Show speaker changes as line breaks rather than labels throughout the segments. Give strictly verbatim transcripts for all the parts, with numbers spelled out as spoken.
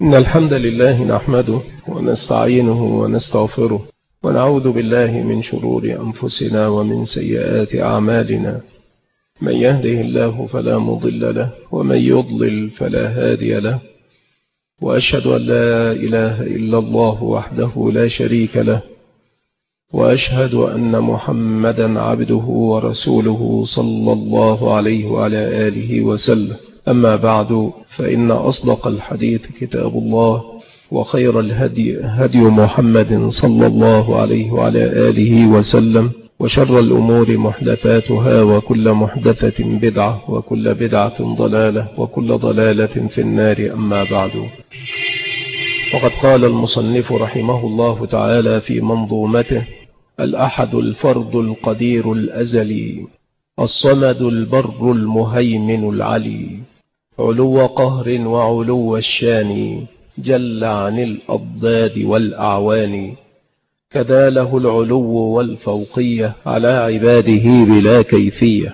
إن الحمد لله نحمده ونستعينه ونستغفره ونعوذ بالله من شرور أنفسنا ومن سيئات أعمالنا. من يهده الله فلا مضل له ومن يضلل فلا هادي له، وأشهد أن لا إله إلا الله وحده لا شريك له، وأشهد أن محمدا عبده ورسوله صلى الله عليه وعلى آله وسلم. أما بعد، فإن أصدق الحديث كتاب الله، وخير الهدي هدي محمد صلى الله عليه وعلى آله وسلم، وشر الأمور محدثاتها، وكل محدثة بدعة، وكل بدعة ضلالة، وكل ضلالة في النار. أما بعد، وقد قال المصنف رحمه الله تعالى في منظومته: الأحد الفرد القدير الأزلي، الصمد البر المهيمن العلي، علو قهر وعلو الشان، جل عن الأضداد والأعوان، كذا له العلو والفوقية على عباده بلا كيفية.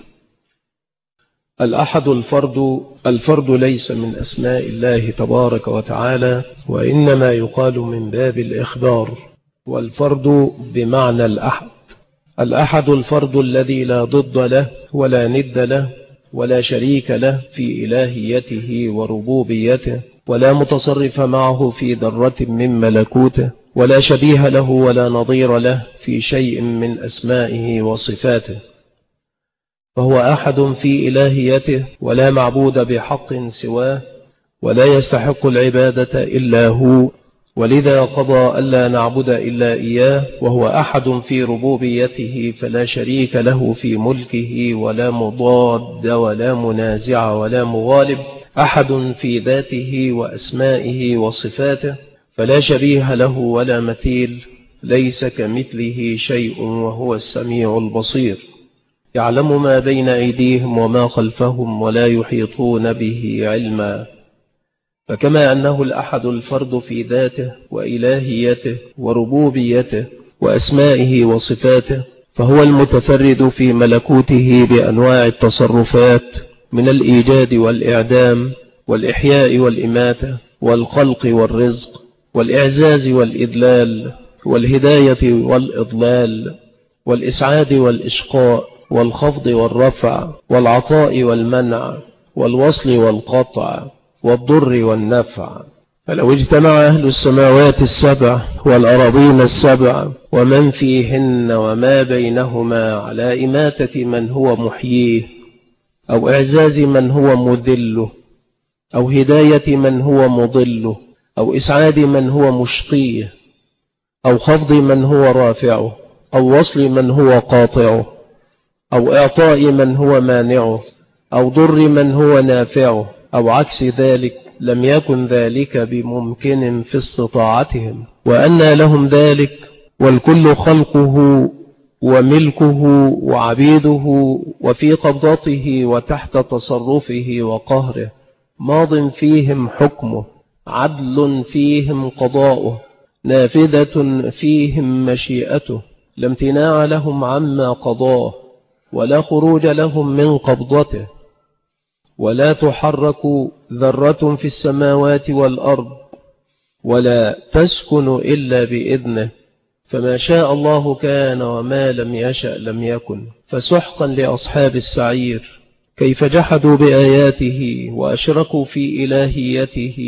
الأحد الفرد الفرد ليس من أسماء الله تبارك وتعالى، وإنما يقال من باب الإخبار، والفرد بمعنى الأحد. الأحد الفرد الذي لا ضد له ولا ند له ولا شريك له في إلهيته وربوبيته، ولا متصرف معه في ذرة من ملكوته، ولا شبيه له ولا نظير له في شيء من أسمائه وصفاته، فهو أحد في إلهيته، ولا معبود بحق سواه، ولا يستحق العبادة إلا هو، ولذا قضى ألا نعبد إلا إياه. وهو أحد في ربوبيته، فلا شريك له في ملكه، ولا مضاد ولا منازع ولا مغالب. أحد في ذاته وأسمائه وصفاته، فلا شبيه له ولا مثيل، ليس كمثله شيء، وهو السميع البصير، يعلم ما بين أيديهم وما خلفهم، ولا يحيطون به علما. فكما أنه الأحد الفرد في ذاته وإلهيته وربوبيته وأسمائه وصفاته، فهو المتفرد في ملكوته بأنواع التصرفات، من الإيجاد والإعدام والإحياء والإماتة والخلق والرزق والإعزاز والإذلال والهداية والإضلال والإسعاد والإشقاء والخفض والرفع والعطاء والمنع والوصل والقطع والضر والنفع. فلو اجتمع أهل السماوات السبع والأراضين السبع ومن فيهن وما بينهما على إماتة من هو محييه، أو إعزاز من هو مذله، أو هداية من هو مضله، أو إسعاد من هو مشقيه، أو خفض من هو رافعه، أو وصل من هو قاطعه، أو إعطاء من هو مانعه، أو ضر من هو نافعه، أو عكس ذلك، لم يكن ذلك بممكن في استطاعتهم، وأن لهم ذلك، والكل خلقه وملكه وعبيده، وفي قبضته وتحت تصرفه وقهره، ماض فيهم حكمه، عدل فيهم قضاؤه، نافذة فيهم مشيئته، لا امتناع لهم عما قضاه، ولا خروج لهم من قبضته، ولا تحرك ذرة في السماوات والأرض، ولا تسكن إلا بإذنه، فما شاء الله كان، وما لم يشأ لم يكن. فسحقا لأصحاب السعير، كيف جحدوا بآياته وأشركوا في إلهيته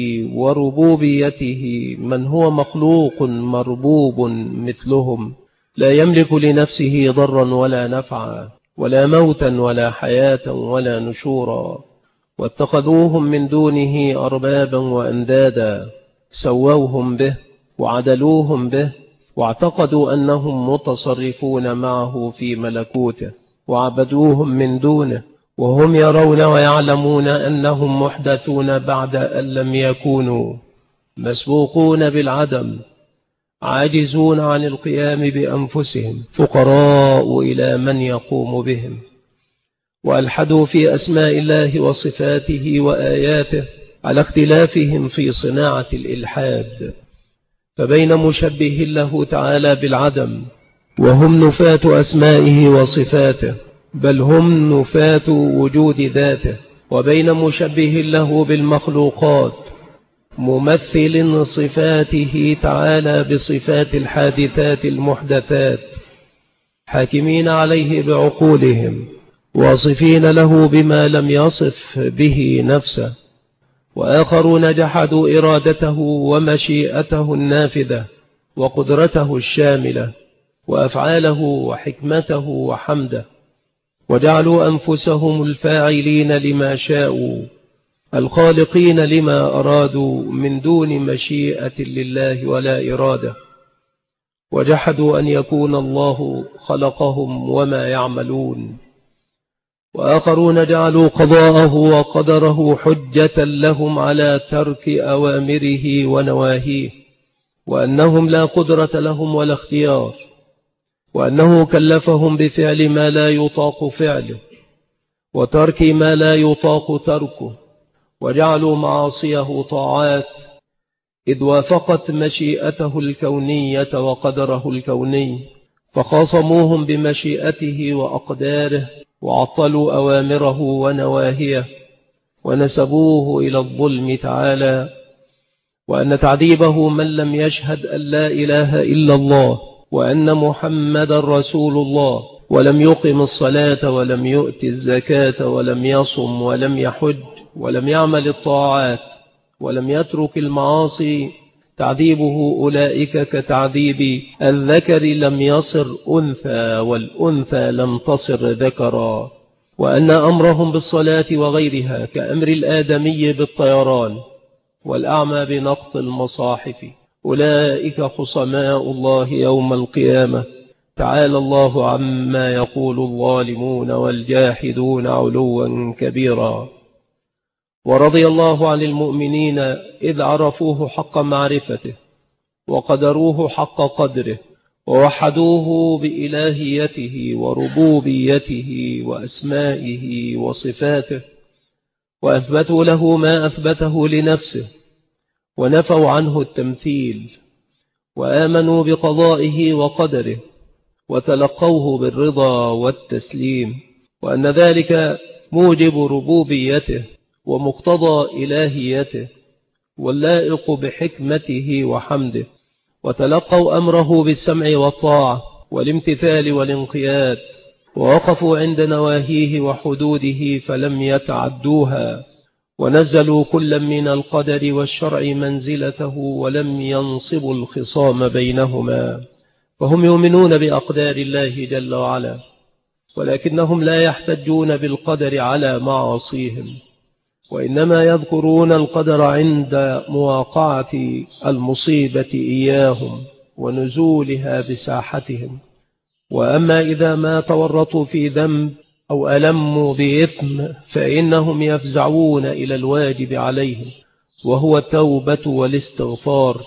وربوبيته من هو مخلوق مربوب مثلهم، لا يملك لنفسه ضرا ولا نفعا، ولا موتا ولا حياة ولا نشورا، واتخذوهم من دونه أربابا وأندادا، سووهم به وعدلوهم به، واعتقدوا أنهم متصرفون معه في ملكوته، وعبدوهم من دونه، وهم يرون ويعلمون أنهم محدثون بعد أن لم يكونوا، مسبوقون بالعدم، عاجزون عن القيام بأنفسهم، فقراء إلى من يقوم بهم. وألحدوا في أسماء الله وصفاته وآياته على اختلافهم في صناعة الإلحاد، فبين مشبه له تعالى بالعدم، وهم نفاة أسمائه وصفاته، بل هم نفاة وجود ذاته، وبين مشبه له بالمخلوقات، ممثل صفاته تعالى بصفات الحادثات المحدثات، حاكمين عليه بعقولهم، واصفين له بما لم يصف به نفسه. وآخرون جحدوا إرادته ومشيئته النافذة وقدرته الشاملة وأفعاله وحكمته وحمده، وجعلوا أنفسهم الفاعلين لما شاءوا الخالقين لما أرادوا من دون مشيئة لله ولا إرادة، وجحدوا أن يكون الله خلقهم وما يعملون. وآخرون جعلوا قضاءه وقدره حجة لهم على ترك أوامره ونواهيه، وأنهم لا قدرة لهم ولا اختيار، وأنه كلفهم بفعل ما لا يطاق فعله وترك ما لا يطاق تركه، وجعلوا معاصيه طاعات إذ وافقت مشيئته الكونية وقدره الكوني، فخاصموهم بمشيئته وأقداره وعطلوا أوامره ونواهيه، ونسبوه إلى الظلم تعالى، وأن تعذيبه من لم يشهد أن لا إله إلا الله وأن محمد رسول الله، ولم يقم الصلاة ولم يؤت الزكاة ولم يصم ولم يحج ولم يعمل الطاعات ولم يترك المعاصي، تعذيبه أولئك كتعذيب الذكر لم يصر أنثى والأنثى لم تصر ذكرا، وأن أمرهم بالصلاة وغيرها كأمر الآدمي بالطيران والأعمى بنقط المصاحف، أولئك خصماء الله يوم القيامة، تعالى الله عما يقول الظالمون والجاحدون علوا كبيرا. ورضي الله عن المؤمنين إذ عرفوه حق معرفته وقدروه حق قدره، ووحدوه بإلهيته وربوبيته وأسمائه وصفاته، وأثبتوا له ما أثبته لنفسه ونفوا عنه التمثيل، وآمنوا بقضائه وقدره وتلقوه بالرضا والتسليم، وأن ذلك موجب ربوبيته ومقتضى إلهيته واللائق بحكمته وحمده، وتلقوا أمره بالسمع والطاعة والامتثال والانقياد، ووقفوا عند نواهيه وحدوده فلم يتعدوها، ونزلوا كل من القدر والشرع منزلته ولم ينصبوا الخصام بينهما، فهم يؤمنون بأقدار الله جل وعلا، ولكنهم لا يحتجون بالقدر على معاصيهم، وإنما يذكرون القدر عند مواقعة المصيبة إياهم ونزولها بساحتهم. وأما إذا ما تورطوا في ذنب أو ألموا بإثم فإنهم يفزعون إلى الواجب عليهم، وهو التوبة والاستغفار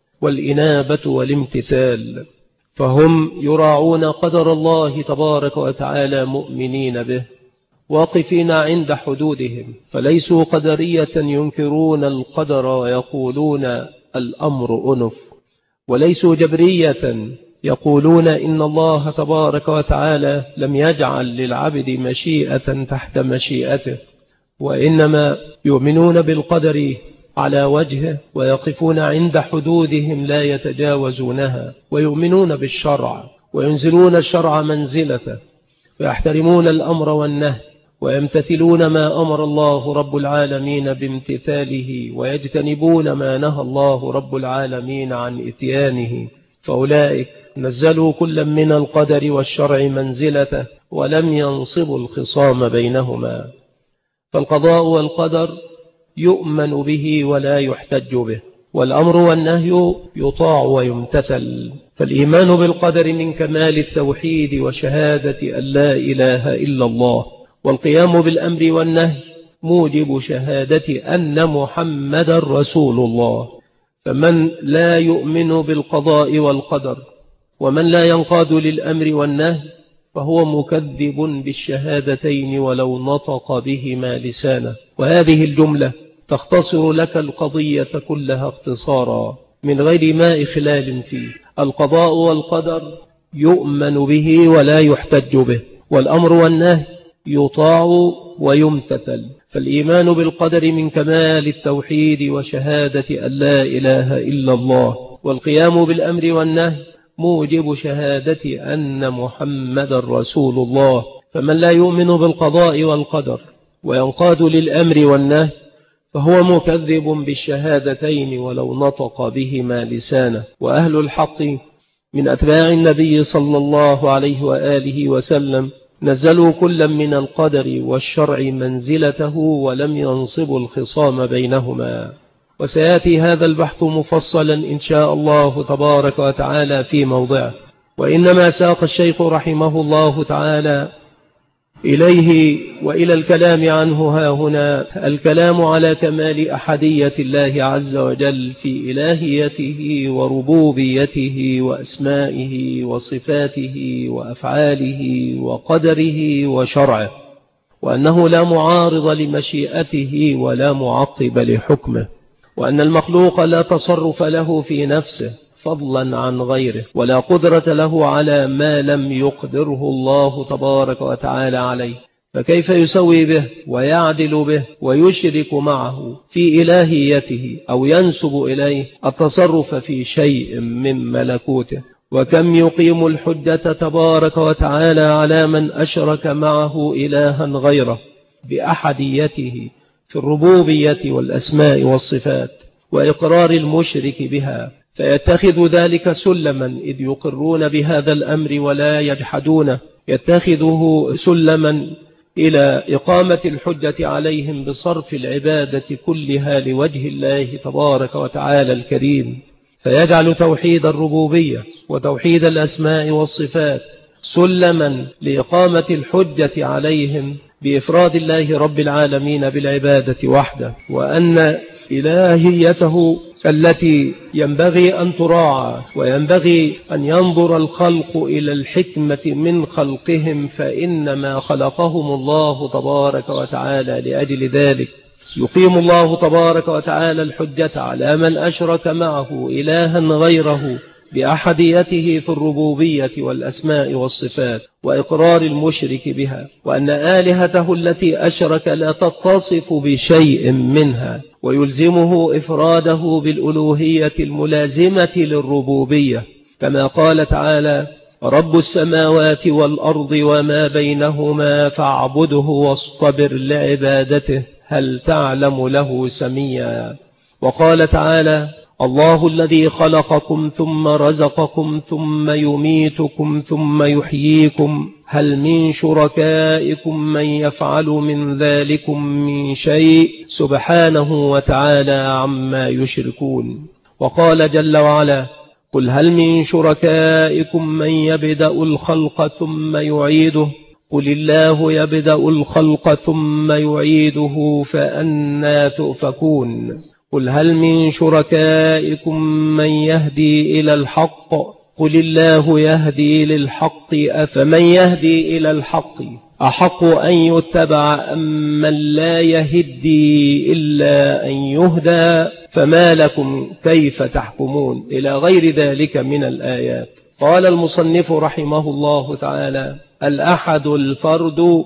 والإنابة والامتثال، فهم يراعون قدر الله تبارك وتعالى مؤمنين به واقفين عند حدودهم، فليسوا قدرية ينكرون القدر ويقولون الأمر أنف، وليسوا جبرية يقولون إن الله تبارك وتعالى لم يجعل للعبد مشيئة تحت مشيئته، وإنما يؤمنون بالقدر على وجهه ويقفون عند حدودهم لا يتجاوزونها، ويؤمنون بالشرع وينزلون الشرع منزلته، فيحترمون الأمر والنهي ويمتثلون ما أمر الله رب العالمين بامتثاله، ويجتنبون ما نهى الله رب العالمين عن إتيانه، فأولئك نزلوا كل من القدر والشرع منزلته ولم ينصبوا الخصام بينهما. فالقضاء والقدر يؤمن به ولا يحتج به، والأمر والنهي يطاع ويمتثل، فالإيمان بالقدر من كمال التوحيد وشهادة أن لا إله إلا الله، والقيام بالأمر والنهي موجب شهادة أن محمد رسول الله. فمن لا يؤمن بالقضاء والقدر ومن لا ينقاد للأمر والنهي فهو مكذب بالشهادتين ولو نطق بهما لسانه. وهذه الجملة تختصر لك القضية كلها اختصارا من غير ما إخلال فيه. القضاء والقدر يؤمن به ولا يحتج به، والأمر والنهي يطاع ويمتثل. فالإيمان بالقدر من كمال التوحيد وشهادة أن لا إله إلا الله، والقيام بالأمر والنهي موجب شهادة أن محمد رسول الله. فمن لا يؤمن بالقضاء والقدر وينقاد للأمر والنهي فهو مكذب بالشهادتين ولو نطق بهما لسانه. وأهل الحق من أتباع النبي صلى الله عليه وآله وسلم نزلوا كلا من القدر والشرع منزلته ولم ينصبوا الخصام بينهما. وسيأتي هذا البحث مفصلا إن شاء الله تبارك وتعالى في موضعه. وإنما ساق الشيخ رحمه الله تعالى إليه وإلى الكلام عنه ها هنا الكلام على كمال أحدية الله عز وجل في إلهيته وربوبيته وأسمائه وصفاته وأفعاله وقدره وشرعه، وأنه لا معارض لمشيئته ولا معطب لحكمه، وأن المخلوق لا تصرف له في نفسه فضلا عن غيره، ولا قدرة له على ما لم يقدره الله تبارك وتعالى عليه، فكيف يسوي به ويعدل به ويشرك معه في إلهيته أو ينسب إليه التصرف في شيء من ملكوته. وكم يقيم الحجة تبارك وتعالى على من أشرك معه إلها غيره بأحديته في الربوبية والأسماء والصفات وإقرار المشرك بها، فيتخذ ذلك سلما إذ يقرون بهذا الأمر ولا يجحدونه، يتخذه سلما إلى إقامة الحجة عليهم بصرف العبادة كلها لوجه الله تبارك وتعالى الكريم، فيجعل توحيد الربوبية وتوحيد الأسماء والصفات سلما لإقامة الحجة عليهم بإفراد الله رب العالمين بالعبادة وحده، وأن إلهيته التي ينبغي أن تراعى وينبغي أن ينظر الخلق إلى الحكمة من خلقهم، فإنما خلقهم الله تبارك وتعالى لأجل ذلك. يقيم الله تبارك وتعالى الحجة على من أشرك معه إلها غيره بأحديته في الربوبية والأسماء والصفات وإقرار المشرك بها، وأن آلهته التي أشرك لا تتصف بشيء منها، ويلزمه إفراده بالألوهية الملازمة للربوبية، كما قال تعالى: رب السماوات والأرض وما بينهما فاعبده واصطبر لعبادته هل تعلم له سميا. وقال تعالى: الله الذي خلقكم ثم رزقكم ثم يميتكم ثم يحييكم هل من شركائكم من يفعل من ذلكم من شيء سبحانه وتعالى عما يشركون. وقال جل وعلا: قل هل من شركائكم من يبدأ الخلق ثم يعيده قل الله يبدأ الخلق ثم يعيده فأنى تؤفكون. قل هل من شركائكم من يهدي إلى الحق قل الله يهدي للحق أفمن يهدي إلى الحق أحق أن يتبع أم من لا يهدي إلا أن يهدى فما لكم كيف تحكمون، إلى غير ذلك من الآيات. قال المصنف رحمه الله تعالى: الأحد الفرد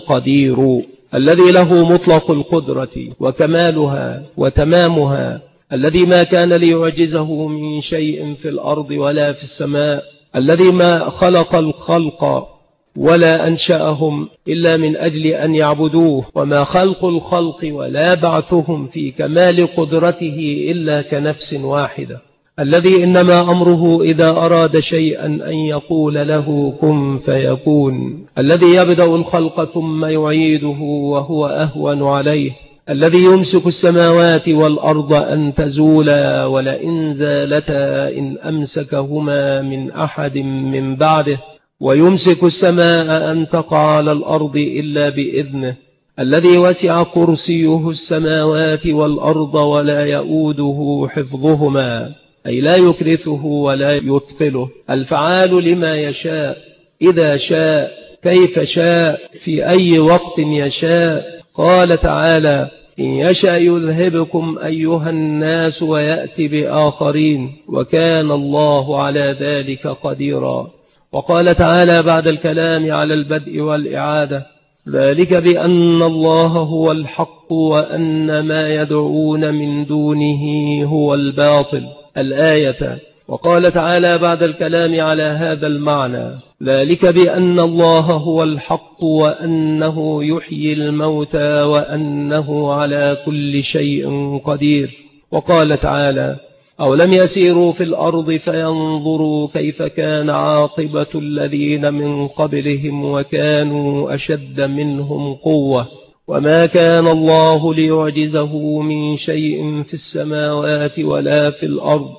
القدير الذي له مطلق القدرة وكمالها وتمامها، الذي ما كان ليعجزه من شيء في الأرض ولا في السماء، الذي ما خلق الخلق ولا أنشأهم إلا من أجل أن يعبدوه، وما خلق الخلق ولا بعثهم في كمال قدرته إلا كنفس واحدة، الذي إنما أمره إذا أراد شيئا أن يقول له كن فيكون، الذي يبدأ الخلق ثم يعيده وهو أهون عليه، الذي يمسك السماوات والأرض أن تزولا ولئن زالتا إن أمسكهما من أحد من بعده، ويمسك السماء أن تقع على الأرض إلا بإذنه، الذي وسع كرسيه السماوات والأرض ولا يؤوده حفظهما، أي لا يكرثه ولا يثقله، الفعال لما يشاء إذا شاء كيف شاء في أي وقت يشاء. قال تعالى: إن يشأ يذهبكم أيها الناس ويأتي بآخرين وكان الله على ذلك قديرا. وقال تعالى بعد الكلام على البدء والإعادة: ذلك بأن الله هو الحق وأن ما يدعون من دونه هو الباطل. الآية. وقال تعالى بعد الكلام على هذا المعنى: ذلك بأن الله هو الحق وأنه يحيي الموتى وأنه على كل شيء قدير. وقال تعالى: أولم يسيروا في الأرض فينظروا كيف كان عاقبة الذين من قبلهم وكانوا أشد منهم قوة وما كان الله ليعجزه من شيء في السماوات ولا في الأرض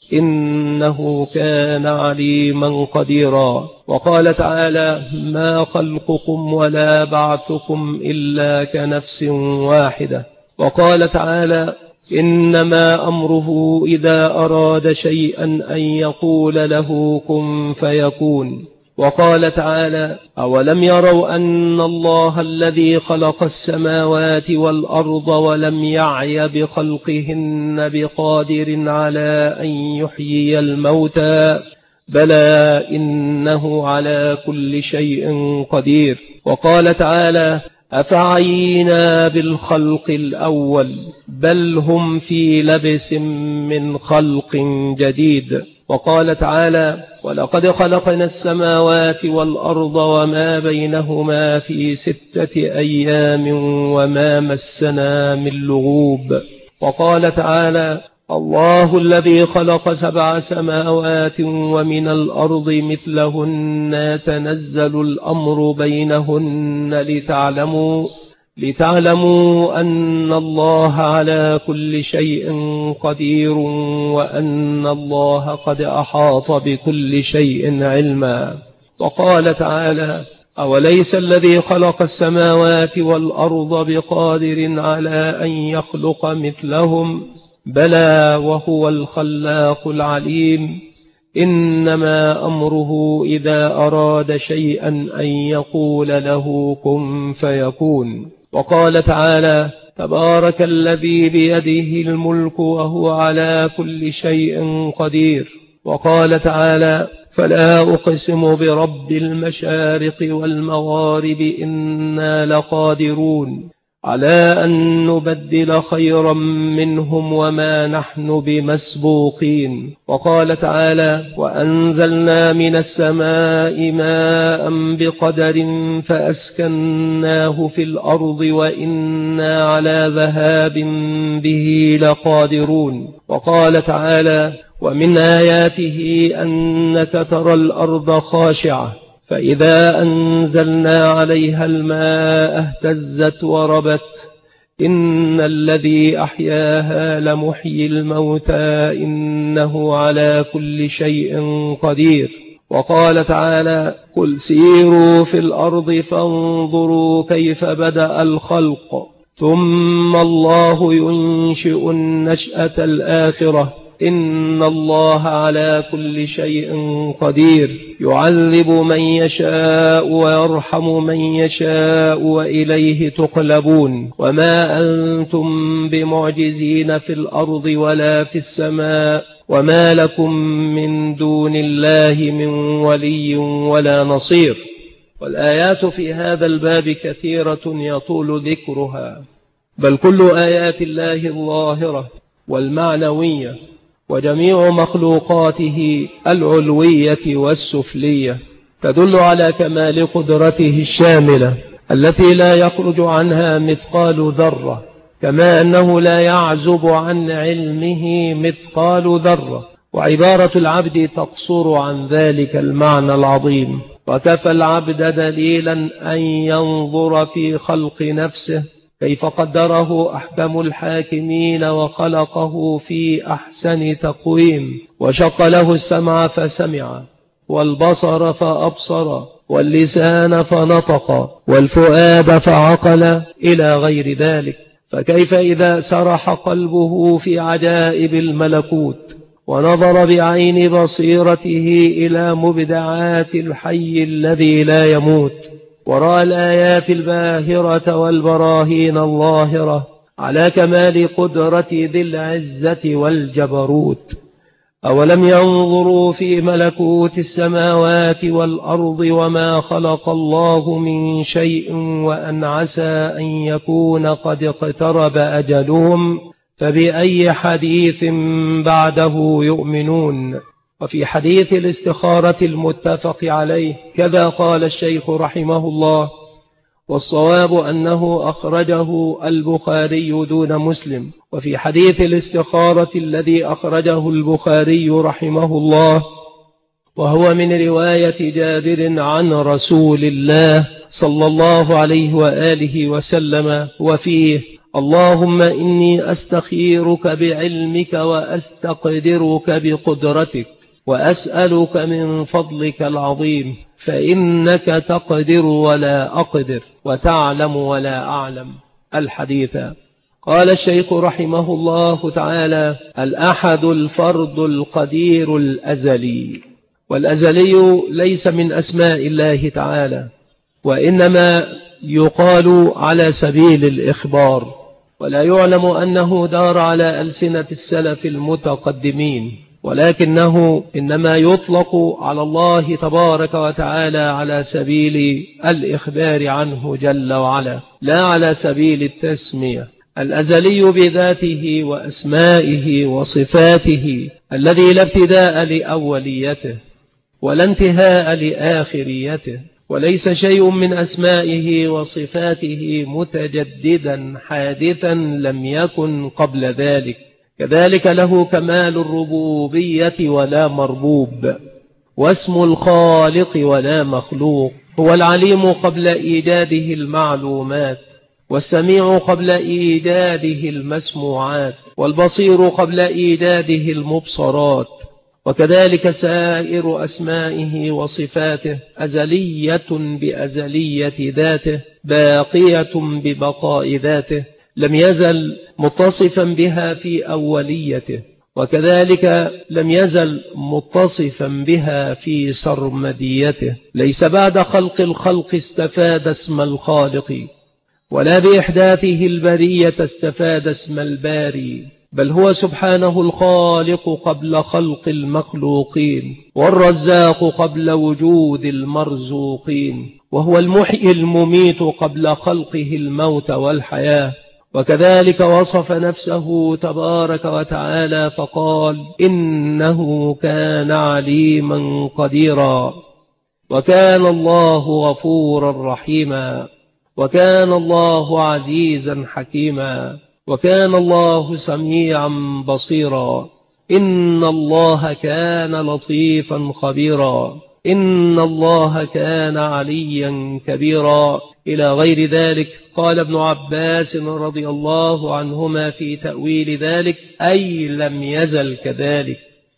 إنه كان عليما قديرا. وقال تعالى: ما خلقكم ولا بعثكم إلا كنفس واحدة. وقال تعالى: إنما أمره إذا أراد شيئا أن يقول له كن فيكون. وقال تعالى: أولم يروا أن الله الذي خلق السماوات والأرض ولم يعي بخلقهن بقادر على أن يحيي الموتى بلى إنه على كل شيء قدير. وقال تعالى: أفعينا بالخلق الأول بل هم في لبس من خلق جديد. وقال تعالى: ولقد خلقنا السماوات والأرض وما بينهما في ستة أيام وما مسنا من لغوب. وقال تعالى: الله الذي خلق سبع سماوات ومن الأرض مثلهن يتنزل الأمر بينهن لتعلموا لتعلموا أن الله على كل شيء قدير وأن الله قد أحاط بكل شيء علما. وقال تعالى: أوليس الذي خلق السماوات والأرض بقادر على أن يخلق مثلهم بلى وهو الخلاق العليم إنما أمره إذا أراد شيئا أن يقول له كن فيكون. وقال تعالى: تبارك الذي بيده الملك وهو على كل شيء قدير. وقال تعالى: فلا أقسم برب المشارق والمغارب إنا لقادرون على أن نبدل خيرا منهم وما نحن بمسبوقين. وقال تعالى: وأنزلنا من السماء ماء بقدر فأسكناه في الأرض وإنا على ذهاب به لقادرون. وقال تعالى: ومن آياته أنك ترى الأرض خاشعة فإذا أنزلنا عليها الماء اهتزت وربت إن الذي أحياها لمحيي الموتى إنه على كل شيء قدير. وقال تعالى: قل سيروا في الأرض فانظروا كيف بدأ الخلق ثم الله ينشئ النشأة الآخرة إن الله على كل شيء قدير يعذب من يشاء ويرحم من يشاء وإليه تقلبون وما أنتم بمعجزين في الأرض ولا في السماء وما لكم من دون الله من ولي ولا نصير. والآيات في هذا الباب كثيرة يطول ذكرها، بل كل آيات الله الظاهرة والمعنوية وجميع مخلوقاته العلوية والسفلية تدل على كمال قدرته الشاملة التي لا يخرج عنها مثقال ذرة، كما أنه لا يعزب عن علمه مثقال ذرة. وعبارة العبد تقصر عن ذلك المعنى العظيم. وكفى العبد دليلا أن ينظر في خلق نفسه كيف قدره أحكم الحاكمين وخلقه في أحسن تقويم، وشق له السمع فسمع والبصر فأبصر واللسان فنطق والفؤاد فعقل إلى غير ذلك. فكيف إذا سرح قلبه في عجائب الملكوت ونظر بعين بصيرته إلى مبدعات الحي الذي لا يموت ورأى الآيات الباهرة والبراهين الظاهرة على كمال قدرة ذي العزة والجبروت. أولم ينظروا في ملكوت السماوات والأرض وما خلق الله من شيء وأن عسى أن يكون قد اقترب أجلهم فبأي حديث بعده يؤمنون. وفي حديث الاستخارة المتفق عليه كذا قال الشيخ رحمه الله: والصواب أنه أخرجه البخاري دون مسلم. وفي حديث الاستخارة الذي أخرجه البخاري رحمه الله وهو من رواية جابر عن رسول الله صلى الله عليه وآله وسلم وفيه: اللهم إني أستخيرك بعلمك وأستقدرك بقدرتك وأسألك من فضلك العظيم فإنك تقدر ولا أقدر وتعلم ولا أعلم. الحديث. قال الشيخ رحمه الله تعالى: الأحد الفرد القدير الأزلي. والأزلي ليس من أسماء الله تعالى، وإنما يقال على سبيل الإخبار، ولا يعلم أنه دار على ألسنة السلف المتقدمين، ولكنه إنما يطلق على الله تبارك وتعالى على سبيل الإخبار عنه جل وعلا، لا على سبيل التسمية. الأزلي بذاته وأسمائه وصفاته الذي لا ابتداء لأوليته ولا انتهاء لآخريته، وليس شيء من أسمائه وصفاته متجددا حادثا لم يكن قبل ذلك. كذلك له كمال الربوبية ولا مربوب، واسم الخالق ولا مخلوق. هو العليم قبل إيجاده المعلومات، والسميع قبل إيجاده المسموعات، والبصير قبل إيجاده المبصرات. وكذلك سائر أسمائه وصفاته أزلية بأزلية ذاته، باقية ببقاء ذاته، لم يزل متصفا بها في أوليته، وكذلك لم يزل متصفا بها في سرمديته. ليس بعد خلق الخلق استفاد اسم الخالق، ولا بإحداثه البرية استفاد اسم الباري، بل هو سبحانه الخالق قبل خلق المخلوقين، والرزاق قبل وجود المرزوقين، وهو المحيي المميت قبل خلقه الموت والحياة. وكذلك وصف نفسه تبارك وتعالى فقال: إنه كان عليما قديرا، وكان الله غفورا رحيما، وكان الله عزيزا حكيما، وكان الله سميعا بصيرا. إن الله كان لطيفا خبيرا، إن الله كان عليا كبيرا، إلى غير ذلك. قال ابن عباس رضي الله عنهما في تأويل ذلك: أي لم يزل كذلك.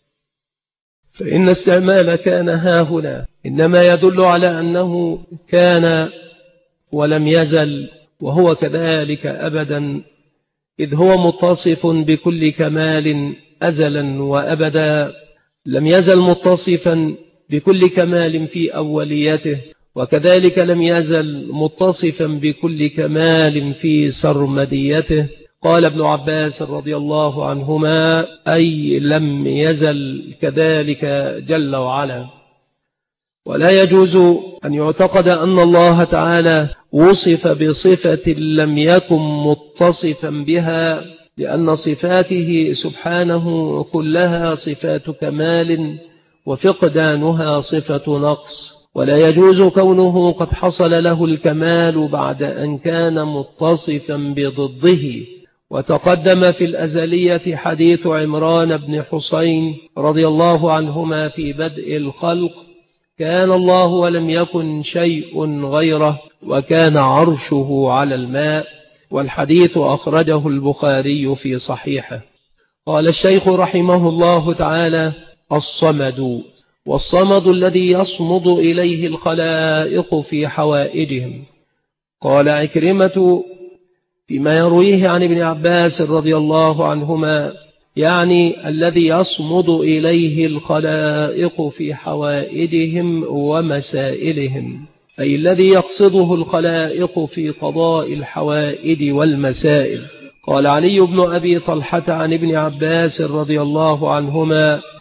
فإن استعمال كان هاهنا إنما يدل على أنه كان ولم يزل، وهو كذلك أبدا، إذ هو متصف بكل كمال أزلا وأبدا، لم يزل متصفا بكل كمال في أوليته، وكذلك لم يزل متصفا بكل كمال في سرمديته. قال ابن عباس رضي الله عنهما: أي لم يزل كذلك جل وعلا. ولا يجوز أن يعتقد أن الله تعالى وصف بصفة لم يكن متصفا بها، لأن صفاته سبحانه كلها صفات كمال، وفقدانها صفة نقص. ولا يجوز كونه قد حصل له الكمال بعد أن كان متصفا بضده. وتقدم في الأزلية حديث عمران بن حسين رضي الله عنهما في بدء الخلق: كان الله ولم يكن شيء غيره، وكان عرشه على الماء. والحديث أخرجه البخاري في صحيحه. قال الشيخ رحمه الله تعالى: الصمد. والصمد الذي يصمد إليه الخلائق في حوائجهم. قال عكرمة فيما يرويه عن ابن عباس رضي الله عنهما: يعني الذي يصمد إليه الخلائق في حوائجهم ومسائلهم، أي الذي يقصده الخلائق في قضاء الحوائج والمسائل. قال علي بن أبي طلحة عن ابن عباس رضي الله عنهما: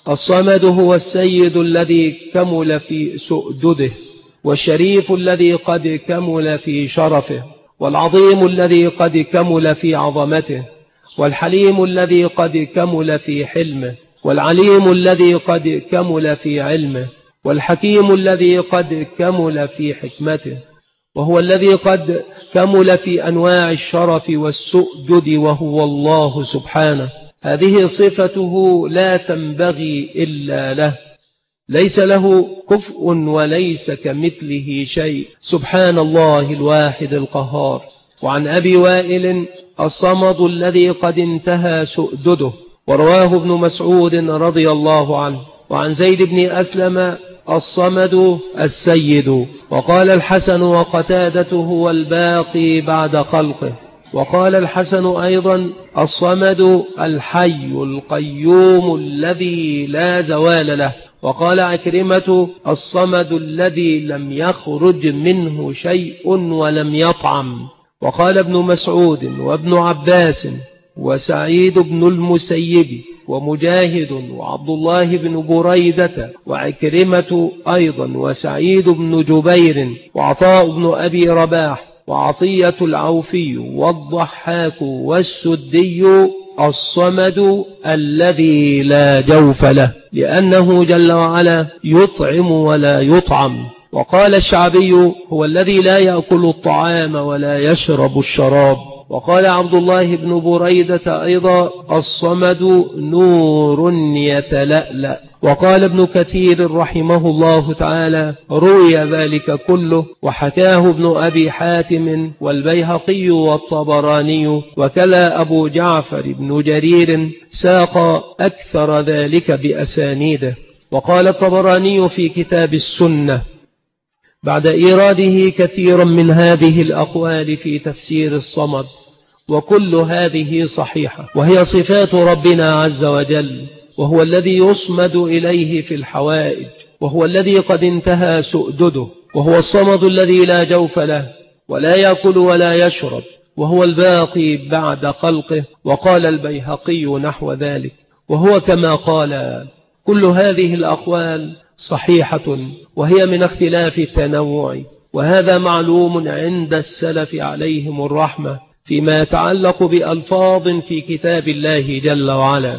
الصمد هو السيد الذي كمل في سؤدده، والشريف الذي قد كمل في شرفه، والعظيم الذي قد كمل في عظمته، والحليم الذي قد كمل في حلمه، والعليم الذي قد كمل في علمه، والحكيم الذي قد كمل في حكمته، وهو الذي قد كمل في أنواع الشرف والسؤدد، وهو الله سبحانه. هذه صفته لا تنبغي إلا له، ليس له كفء وليس كمثله شيء، سبحان الله الواحد القهار. وعن أبي وائل الصمد الذي قد انتهى سؤدده، ورواه ابن مسعود رضي الله عنه. وعن زيد بن أسلم الصمد السيد. وقال الحسن وقتادة هو الباقي بعد خلقه. وقال الحسن أيضا الصمد الحي القيوم الذي لا زوال له. وقال عكرمة الصمد الذي لم يخرج منه شيء ولم يطعم. وقال ابن مسعود وابن عباس وسعيد بن المسيب ومجاهد وعبد الله بن بريدة وعكرمة أيضا وسعيد بن جبير وعطاء بن أبي رباح وعطية العوفي والضحاك والسدي الصمد الذي لا جوف له، لأنه جل وعلا يطعم ولا يطعم. وقال الشعبي هو الذي لا يأكل الطعام ولا يشرب الشراب. وقال عبد الله بن بريدة أيضا الصمد نور يتلألأ. وقال ابن كثير رحمه الله تعالى روي ذلك كله، وحكاه ابن أبي حاتم والبيهقي والطبراني، وكلا أبو جعفر بن جرير ساق أكثر ذلك بأسانيده. وقال الطبراني في كتاب السنة بعد إيراده كثيرا من هذه الأقوال في تفسير الصمد، وكل هذه صحيحة، وهي صفات ربنا عز وجل، وهو الذي يصمد إليه في الحوائج، وهو الذي قد انتهى سؤدده، وهو الصمد الذي لا جوف له ولا يأكل ولا يشرب، وهو الباقي بعد خلقه. وقال البيهقي نحو ذلك، وهو كما قال. كل هذه الأقوال صحيحة، وهي من اختلاف التنوع، وهذا معلوم عند السلف عليهم الرحمة فيما يتعلق بألفاظ في كتاب الله جل وعلا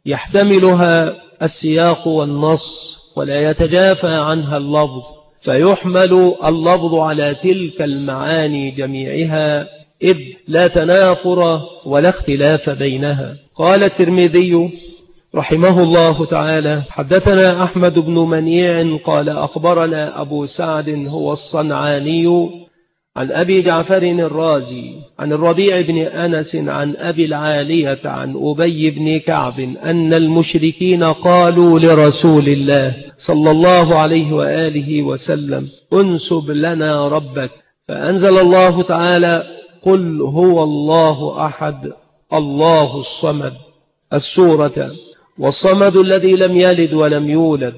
يحتملها السياق والنص ولا يتجافى عنها اللفظ، فيحمل اللفظ على تلك المعاني جميعها، إذ لا تنافر ولا اختلاف بينها. قال الترمذي رحمه الله تعالى حدثنا أحمد بن منيع قال أخبرنا أبو سعد هو الصنعاني عن أبي جعفر الرازي عن الربيع بن أنس عن أبي العالية عن أبي بن كعب أن المشركين قالوا لرسول الله صلى الله عليه وآله وسلم انسب لنا ربك، فأنزل الله تعالى قل هو الله أحد الله الصمد السورة. والصمد الذي لم يلد ولم يولد،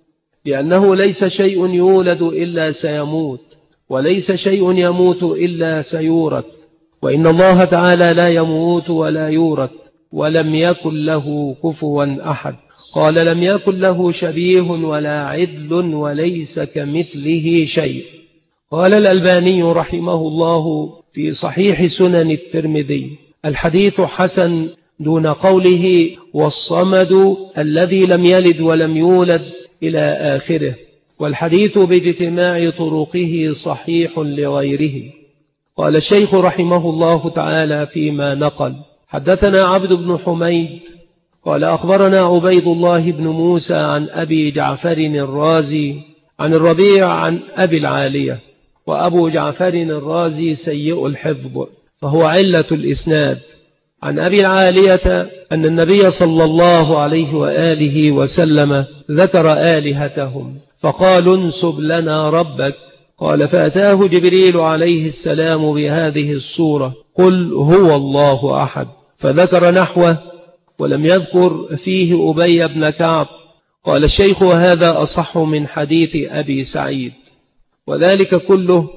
لأنه ليس شيء يولد إلا سيموت، وليس شيء يموت إلا سيورث، وإن الله تعالى لا يموت ولا يورث، ولم يكن له كفوا أحد. قال لم يكن له شبيه ولا عدل وليس كمثله شيء. قال الألباني رحمه الله في صحيح سنن الترمذي الحديث حسن دون قوله والصمد الذي لم يلد ولم يولد إلى آخره، والحديث باجتماع طرقه صحيح لغيره. قال الشيخ رحمه الله تعالى فيما نقل حدثنا عبد بن حميد قال أخبرنا عبيد الله بن موسى عن أبي جعفر الرازي عن الربيع عن أبي العالية. وأبو جعفر الرازي سيء الحفظ فهو علة الإسناد. عن أبي العالية أن النبي صلى الله عليه وآله وسلم ذكر آلهتهم فقالوا انسب لنا ربك، قال فأتاه جبريل عليه السلام بهذه الصورة قل هو الله أحد، فذكر نحوه ولم يذكر فيه أبي بن كعب. قال الشيخ وهذا أصح من حديث أبي سعيد، وذلك كله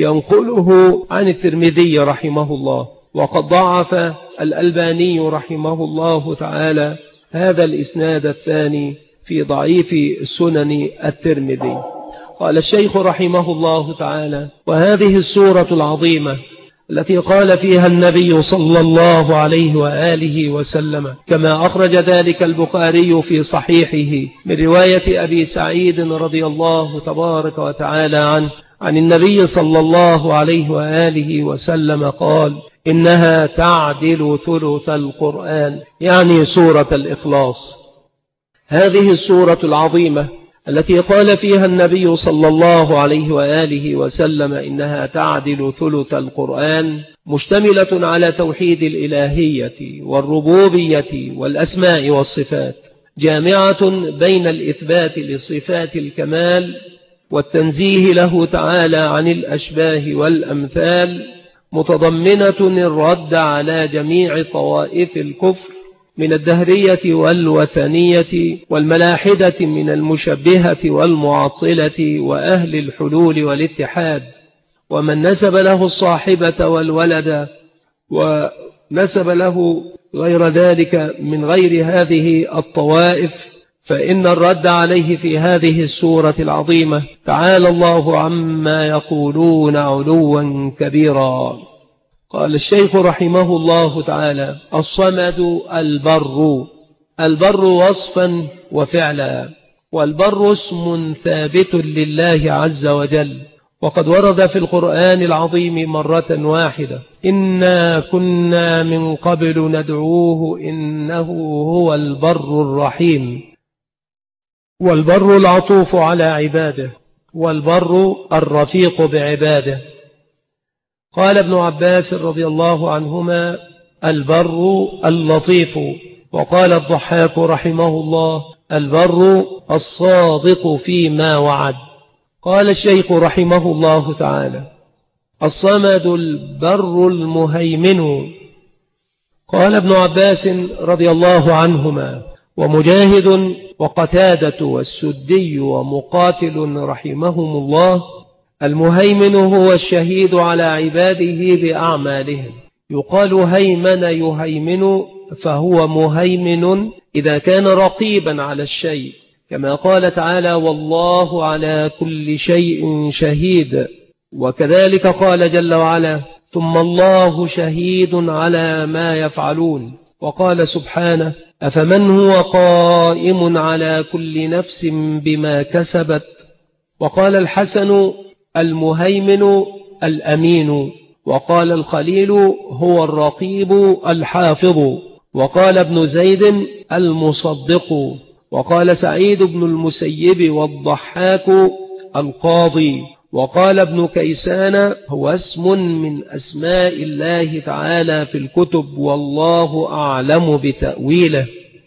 ينقله عن الترمذي رحمه الله. وقد ضعف الألباني رحمه الله تعالى هذا الإسناد الثاني في ضعيف سنن الترمذي. قال الشيخ رحمه الله تعالى: وهذه السورة العظيمة التي قال فيها النبي صلى الله عليه وآله وسلم كما أخرج ذلك البخاري في صحيحه من رواية أبي سعيد رضي الله تبارك وتعالى عنه عن النبي صلى الله عليه وآله وسلم قال: إنها تعدل ثلث القرآن، يعني سورة الإخلاص. هذه السورة العظيمة التي قال فيها النبي صلى الله عليه وآله وسلم إنها تعدل ثلث القرآن مشتملة على توحيد الإلهية والربوبية والأسماء والصفات، جامعة بين الإثبات لصفات الكمال والتنزيه له تعالى عن الأشباه والأمثال، متضمنة الرد على جميع طوائف الكفر من الدهرية والوثنية والملاحدة من المشبهة والمعطلة وأهل الحلول والاتحاد، ومن نسب له الصاحبة والولد ونسب له غير ذلك من غير هذه الطوائف، فإن الرد عليه في هذه السورة العظيمة: تعالى الله عما يقولون علوا كبيرا. قال الشيخ رحمه الله تعالى: الصمد البر، البر وصفا وفعلا، والبر اسم ثابت لله عز وجل، وقد ورد في القرآن العظيم مرة واحدة: إنا كنا من قبل ندعوه إنه هو البر الرحيم. والبر العطوف على عباده، والبر الرفيق بعباده. قال ابن عباس رضي الله عنهما: البر اللطيف. وقال الضحاك رحمه الله: البر الصادق فيما وعد. قال الشيخ رحمه الله تعالى: الصمد البر المهيمن. قال ابن عباس رضي الله عنهما ومجاهد وقتادة والسدي ومقاتل رحمهم الله: المهيمن هو الشهيد على عباده بأعمالهم. يقال هيمن يهيمن، فهو مهيمن إذا كان رقيبا على الشيء، كما قال تعالى: والله على كل شيء شهيد. وكذلك قال جل وعلا: ثم الله شهيد على ما يفعلون. وقال سبحانه: أفمن هو قائم على كل نفس بما كسبت. وقال الحسن: المهيمن الأمين. وقال الخليل: هو الرقيب الحافظ. وقال ابن زيد: المصدق. وقال سعيد بن المسيب والضحاك: القاضي. وقال ابن كيسان: هو اسم من أسماء الله تعالى في الكتب، والله أعلم بتأويله.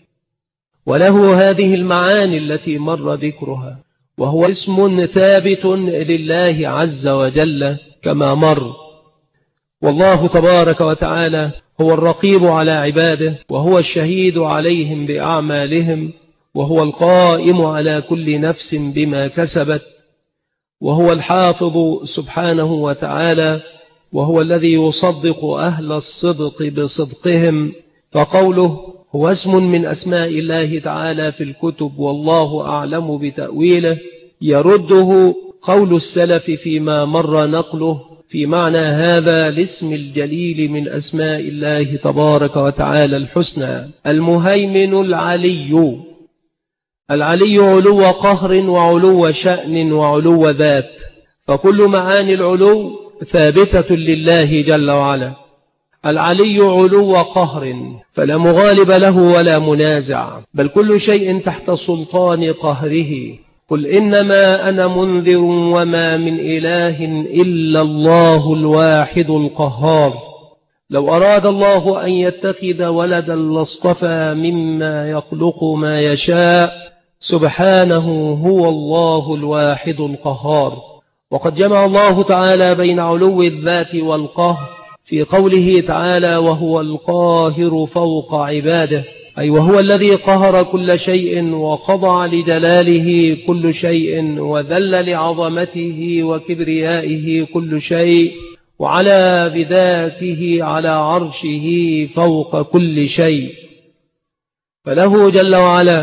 وله هذه المعاني التي مر ذكرها، وهو اسم ثابت لله عز وجل كما مر. والله تبارك وتعالى هو الرقيب على عباده، وهو الشهيد عليهم بأعمالهم، وهو القائم على كل نفس بما كسبت، وهو الحافظ سبحانه وتعالى، وهو الذي يصدق أهل الصدق بصدقهم. فقوله هو اسم من أسماء الله تعالى في الكتب، والله أعلم بتأويله، يرده قول السلف فيما مر نقله في معنى هذا الاسم الجليل من أسماء الله تبارك وتعالى الحسنى. المهيمن العلي. العلي علو قهر وعلو شأن وعلو ذات، فكل معاني العلو ثابتة لله جل وعلا. العلي علو قهر، فلا مغالب له ولا منازع، بل كل شيء تحت سلطان قهره. قل إنما أنا منذر وما من إله إلا الله الواحد القهار. لو أراد الله أن يتخذ ولدا لاصطفى مما يخلق ما يشاء، سبحانه هو الله الواحد القهار. وقد جمع الله تعالى بين علو الذات والقهر في قوله تعالى: وهو القاهر فوق عباده، أي وهو الذي قهر كل شيء وخضع لجلاله كل شيء، وذل لعظمته وكبريائه كل شيء، وعلى بذاته على عرشه فوق كل شيء. فله جل وعلا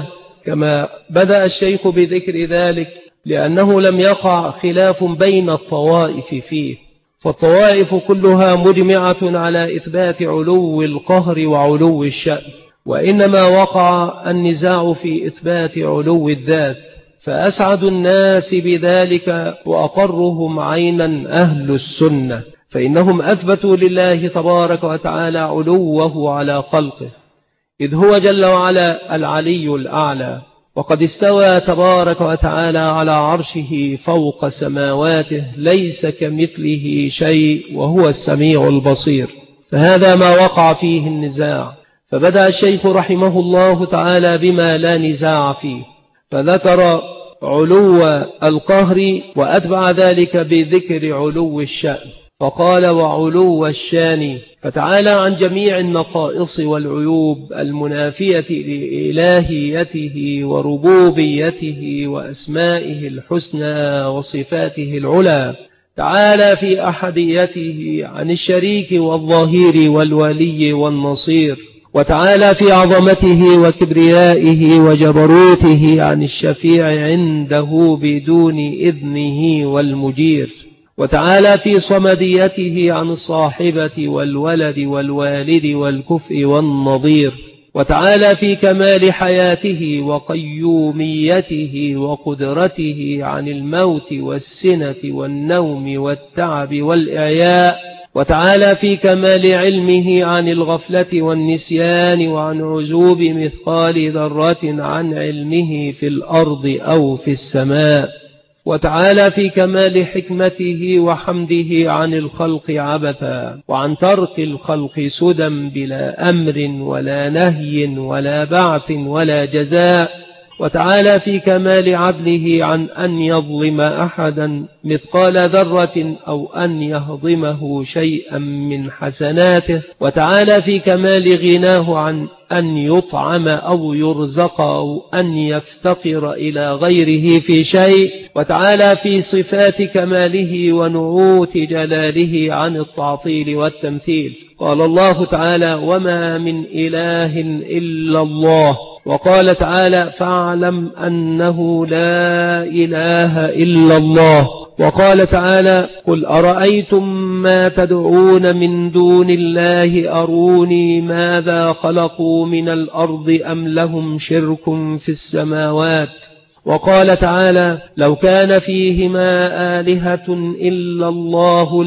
كما بدأ الشيخ بذكر ذلك لأنه لم يقع خلاف بين الطوائف فيه، فالطوائف كلها مجمعة على إثبات علو القهر وعلو الشأن، وإنما وقع النزاع في إثبات علو الذات، فأسعد الناس بذلك وأقرهم عينا أهل السنة، فإنهم أثبتوا لله تبارك وتعالى علوه على خلقه، إذ هو جل وعلا العلي الأعلى، وقد استوى تبارك وتعالى على عرشه فوق سماواته ليس كمثله شيء وهو السميع البصير، فهذا ما وقع فيه النزاع. فبدأ الشيخ رحمه الله تعالى بما لا نزاع فيه، فذكر علو القهر وأتبع ذلك بذكر علو الشأن، فقال وعلو الشان، فتعالى عن جميع النقائص والعيوب المنافية لإلهيته وربوبيته وأسمائه الحسنى وصفاته العلى، تعالى في أحديته عن الشريك والظهير والولي والنصير، وتعالى في عظمته وكبريائه وجبروته عن الشفيع عنده بدون إذنه والمجير، وتعالى في صمديته عن الصاحبة والولد والوالد والكفء والنظير، وتعالى في كمال حياته وقيوميته وقدرته عن الموت والسنة والنوم والتعب والإعياء، وتعالى في كمال علمه عن الغفلة والنسيان وعن عزوب مثقال ذرة عن علمه في الأرض أو في السماء، وتعالى في كمال حكمته وحمده عن الخلق عبثا وعن ترك الخلق سدى بلا أمر ولا نهي ولا بعث ولا جزاء، وتعالى في كمال عدله عن أن يظلم أحدا مثقال ذرة أو أن يهضمه شيئا من حسناته، وتعالى في كمال غناه عن أن يطعم أو يرزق أو أن يفتقر إلى غيره في شيء، وتعالى في صفات كماله ونعوت جلاله عن التعطيل والتمثيل. قال الله تعالى وما من إله إلا الله، وقال تعالى فاعلم أنه لا إله إلا الله، وقال تعالى قل أرأيتم ما تدعون من دون الله أروني ماذا خلقوا من الأرض أم لهم شرك في السماوات، وقال تعالى لو كان فيهما آلهة إلا الله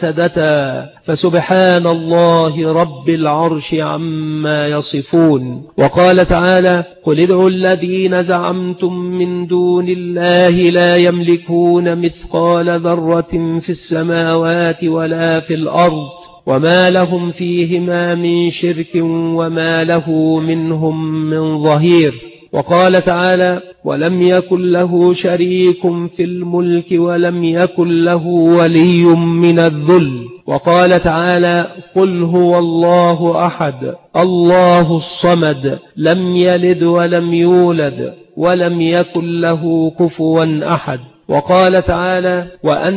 لفسدتا فسبحان الله رب العرش عما يصفون، وقال تعالى قل ادعوا الذين زعمتم من دون الله لا يملكون مثقال ذرة في السماوات ولا في الأرض وما لهم فيهما من شرك وما له منهم من ظهير، وقال تعالى ولم يكن له شريك في الملك ولم يكن له ولي من الذل، وقال تعالى قل هو الله أحد الله الصمد لم يلد ولم يولد ولم يكن له كفوا أحد، وقال تعالى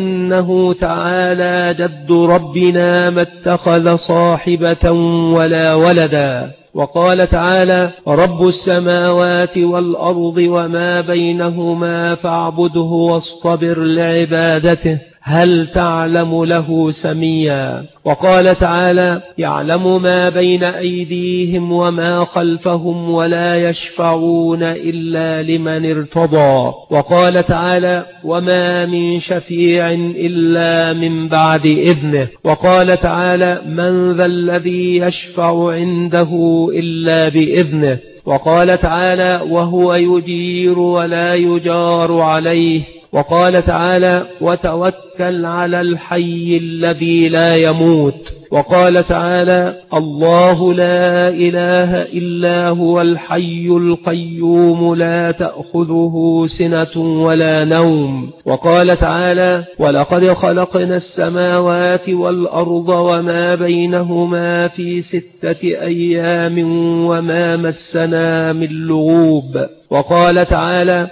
وأنه تعالى جد ربنا ما اتخذ صاحبة ولا ولدا، وقال تعالى رب السماوات والأرض وما بينهما فاعبده واصطبر لعبادته هل تعلم له سميا، وقال تعالى يعلم ما بين أيديهم وما خلفهم ولا يشفعون إلا لمن ارتضى، وقال تعالى وما من شفيع إلا من بعد إذنه، وقال تعالى من ذا الذي يشفع عنده إلا بإذنه، وقال تعالى وهو يجير ولا يجار عليه، وقال تعالى وتوكل على الحي الذي لا يموت، وقال تعالى الله لا إله إلا هو الحي القيوم لا تأخذه سنة ولا نوم، وقال تعالى ولقد خلقنا السماوات والأرض وما بينهما في ستة أيام وما مسنا من لغوب، وقال تعالى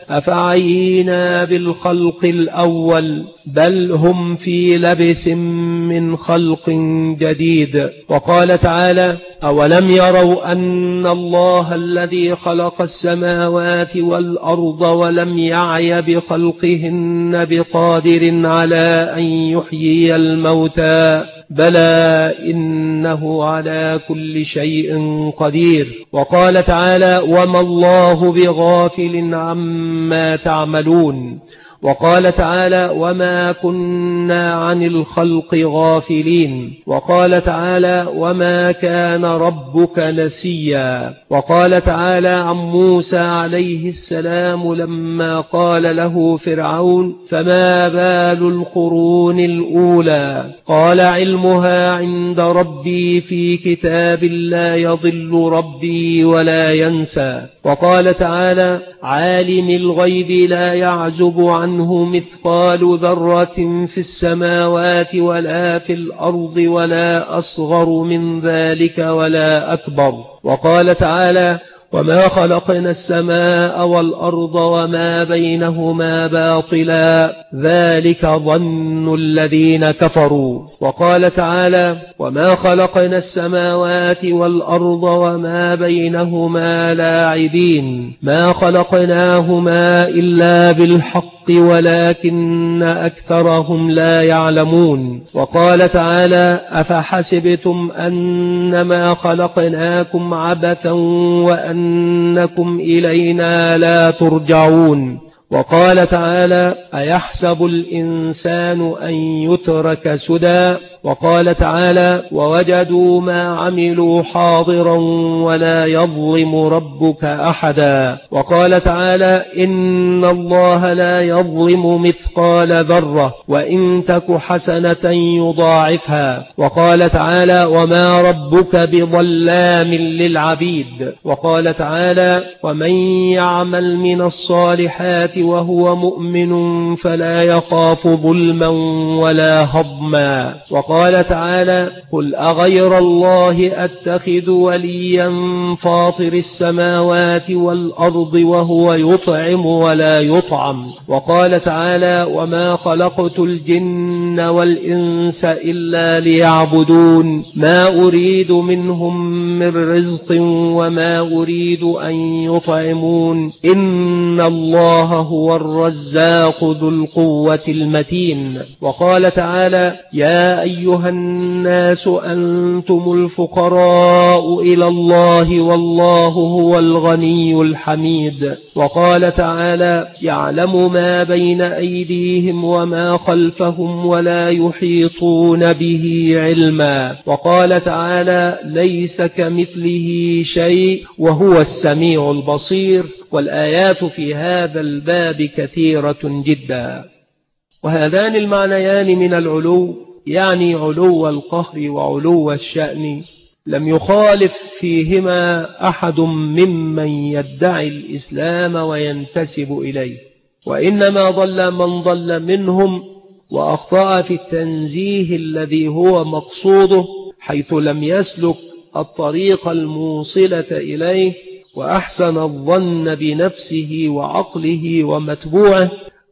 أفعينا بالخلق الأول بل هم في لبس من خلق جديد. وقال تعالى: أولم يروا أن الله الذي خلق السماوات والأرض ولم يعي بخلقهن بقادر على أن يحيي الموتى بلى إنه على كل شيء قدير. وقال تعالى: وما الله بغافل عما تعملون. وقال تعالى: وما كنا عن الخلق غافلين. وقال تعالى: وما كان ربك نسيا. وقال تعالى عن موسى عليه السلام لما قال له فرعون: فما بال القرون الأولى؟ قال: علمها عند ربي في كتاب لا يضل ربي ولا ينسى. وقال تعالى: عالم الغيب لا يعزب عنه مثقال ذرة في السماوات ولا في الأرض ولا أصغر من ذلك ولا أكبر. وقال تعالى: وما خلقنا السماء والأرض وما بينهما باطلا ذلك ظن الذين كفروا. وقال تعالى: وما خلقنا السماوات والأرض وما بينهما لاعبين ما خلقناهما إلا بالحق ولكن أكثرهم لا يعلمون. وقال تعالى: أفحسبتم أنما خلقناكم عبثا وأنكم إلينا لا ترجعون. وقال تعالى: أيحسب الإنسان أن يترك سدى. وقال تعالى: ووجدوا ما عملوا حاضرا ولا يظلم ربك أحدا. وقال تعالى: إن الله لا يظلم مثقال ذرة وإن تك حسنة يضاعفها. وقال تعالى: وما ربك بظلام للعبيد. وقال تعالى: ومن يعمل من الصالحات وهو مؤمن فلا يخاف ظلما ولا هضما. وقال تعالى: قل أغير الله أتخذ وليا فاطر السماوات والأرض وهو يطعم ولا يطعم. وقال تعالى: وما خلقت الجن والإنس إلا ليعبدون ما أريد منهم من رزق وما أريد أن يطعمون إن الله هو الرزاق ذو القوة المتين. وقال تعالى: يا أيها الناس أنتم الفقراء إلى الله والله هو الغني الحميد. وقال تعالى: يعلم ما بين أيديهم وما خلفهم ولا يحيطون به علما. وقال تعالى: ليس كمثله شيء وهو السميع البصير. والآيات في هذا الباب كثيرة جدا. وهذان المعنيان من العلو يعني علو القهر وعلو الشأن لم يخالف فيهما أحد ممن يدعي الإسلام وينتسب إليه، وإنما ضل من ضل منهم وأخطأ في التنزيه الذي هو مقصوده، حيث لم يسلك الطريق الموصلة إليه وأحسن الظن بنفسه وعقله ومتبوعه،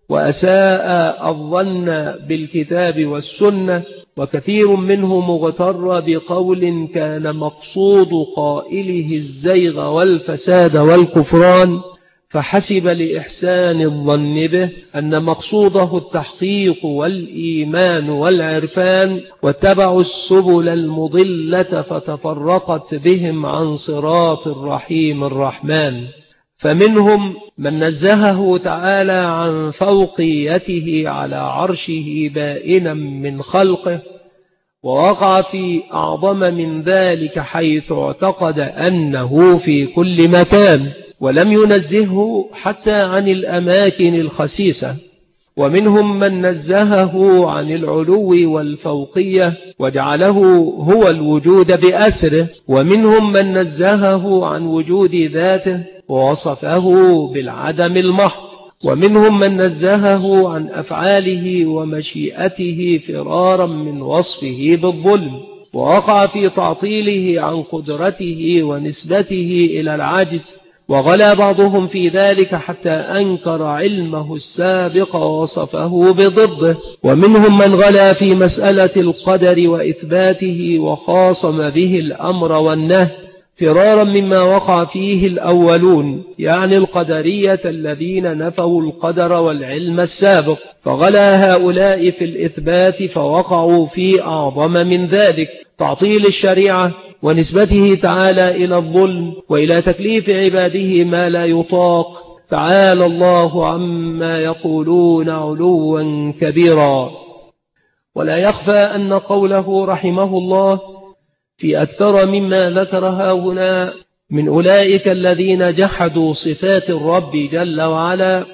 وأساء الظن بالكتاب والسنة. وكثير منه مغتر بقول كان مقصود قائله الزيغ والفساد والكفران، فحسب لإحسان الظن به أن مقصوده التحقيق والإيمان والعرفان، واتبعوا السبل المضلة فتفرقت بهم عن صراط الرحيم الرحمن. فمنهم من نزهه تعالى عن فوقيته على عرشه بائنا من خلقه، ووقع في أعظم من ذلك حيث اعتقد أنه في كل مكان، ولم ينزهه حتى عن الأماكن الخسيسة. ومنهم من نزهه عن العلو والفوقية وجعله هو الوجود بأسره، ومنهم من نزهه عن وجود ذاته ووصفه بالعدم المحض، ومنهم من نزهه عن أفعاله ومشيئته فرارا من وصفه بالظلم، ووقع في تعطيله عن قدرته ونسبته إلى العجز وغلا بعضهم في ذلك حتى أنكر علمه السابق ووصفه بضده. ومنهم من غلا في مسألة القدر وإثباته وخاصم به الأمر والنهي فرارا مما وقع فيه الأولون، يعني القدرية الذين نفوا القدر والعلم السابق، فغلا هؤلاء في الإثبات فوقعوا في أعظم من ذلك تعطيل الشريعة ونسبته تعالى إلى الظلم وإلى تكليف عباده ما لا يطاق. تعالى الله عما يقولون علوا كبيرا. ولا يخفى أن قوله رحمه الله في أكثر مما ذكرها هنا من أولئك الذين جحدوا صفات الرب جل وعلا،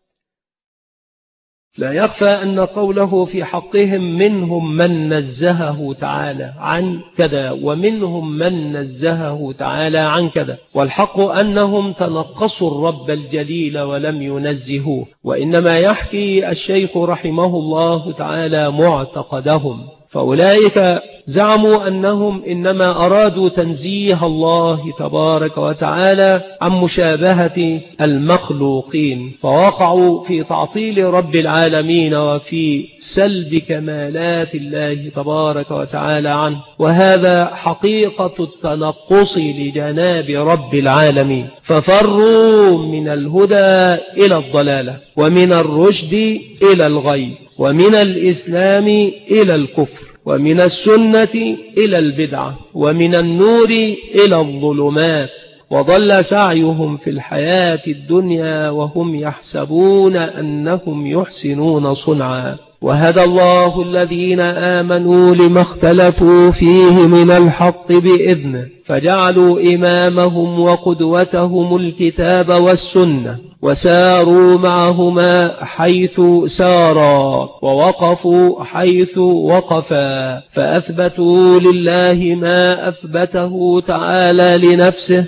لا يخفى أن قوله في حقهم منهم من نزهه تعالى عن كذا ومنهم من نزهه تعالى عن كذا، والحق أنهم تنقصوا الرب الجليل ولم ينزهوه، وإنما يحكي الشيخ رحمه الله تعالى معتقدهم. فأولئك زعموا أنهم إنما أرادوا تنزيه الله تبارك وتعالى عن مشابهة المخلوقين، فوقعوا في تعطيل رب العالمين وفي سلب كمالات الله تبارك وتعالى عنه، وهذا حقيقة التنقص لجناب رب العالمين. ففروا من الهدى إلى الضلالة، ومن الرشد إلى الغي، ومن الإسلام إلى الكفر، ومن السنة إلى البدعة، ومن النور إلى الظلمات، وضل سعيهم في الحياة الدنيا وهم يحسبون أنهم يحسنون صنعا. وهدى الله الذين آمنوا لما اختلفوا فيه من الحق بإذنه، فجعلوا إمامهم وقدوتهم الكتاب والسنة، وساروا معهما حيث سارا، ووقفوا حيث وقفا، فأثبتوا لله ما أثبته تعالى لنفسه،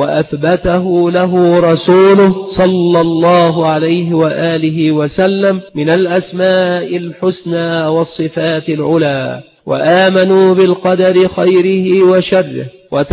وأثبته له رسوله صلى الله عليه وآله وسلم من الأسماء الحسنى والصفات العلى، وآمنوا بالقدر خيره وشره،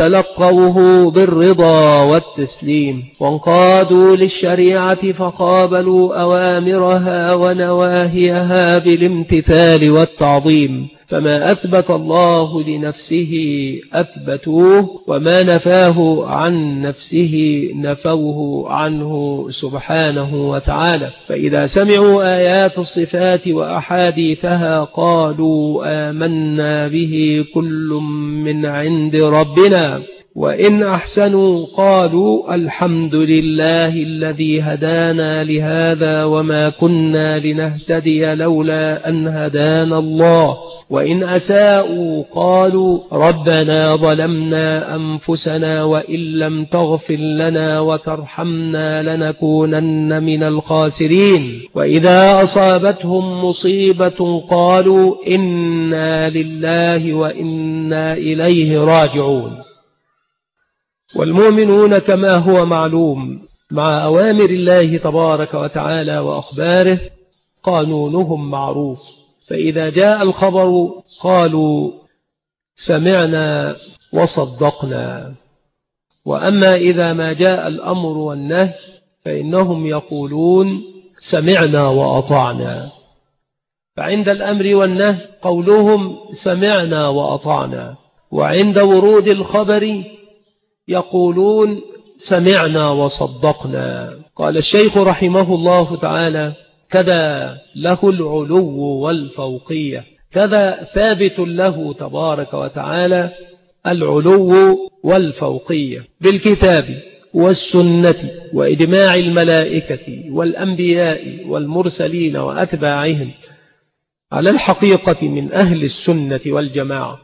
وتلقوه بالرضا والتسليم، وانقادوا للشريعة فقابلوا أوامرها ونواهيها بالامتثال والتعظيم. فما أثبت الله لنفسه أثبتوه، وما نفاه عن نفسه نفوه عنه سبحانه وتعالى. فإذا سمعوا آيات الصفات وأحاديثها قالوا آمنا به كل من عند ربنا، وإن أحسنوا قالوا الحمد لله الذي هدانا لهذا وما كنا لنهتدي لولا أن هدانا الله، وإن أساءوا قالوا ربنا ظلمنا أنفسنا وإن لم تغفر لنا وترحمنا لنكونن من الخاسرين، وإذا أصابتهم مصيبة قالوا إنا لله وإنا إليه راجعون. والمؤمنون كما هو معلوم مع أوامر الله تبارك وتعالى وأخباره قانونهم معروف، فإذا جاء الخبر قالوا سمعنا وصدقنا، وأما إذا ما جاء الأمر والنهي فإنهم يقولون سمعنا وأطعنا. فعند الأمر والنهي قولهم سمعنا وأطعنا، وعند ورود الخبر يقولون سمعنا وصدقنا. قال الشيخ رحمه الله تعالى كذا له العلو والفوقية، كذا ثابت له تبارك وتعالى العلو والفوقية بالكتاب والسنة وإجماع الملائكة والأنبياء والمرسلين وأتباعهم على الحقيقة من أهل السنة والجماعة.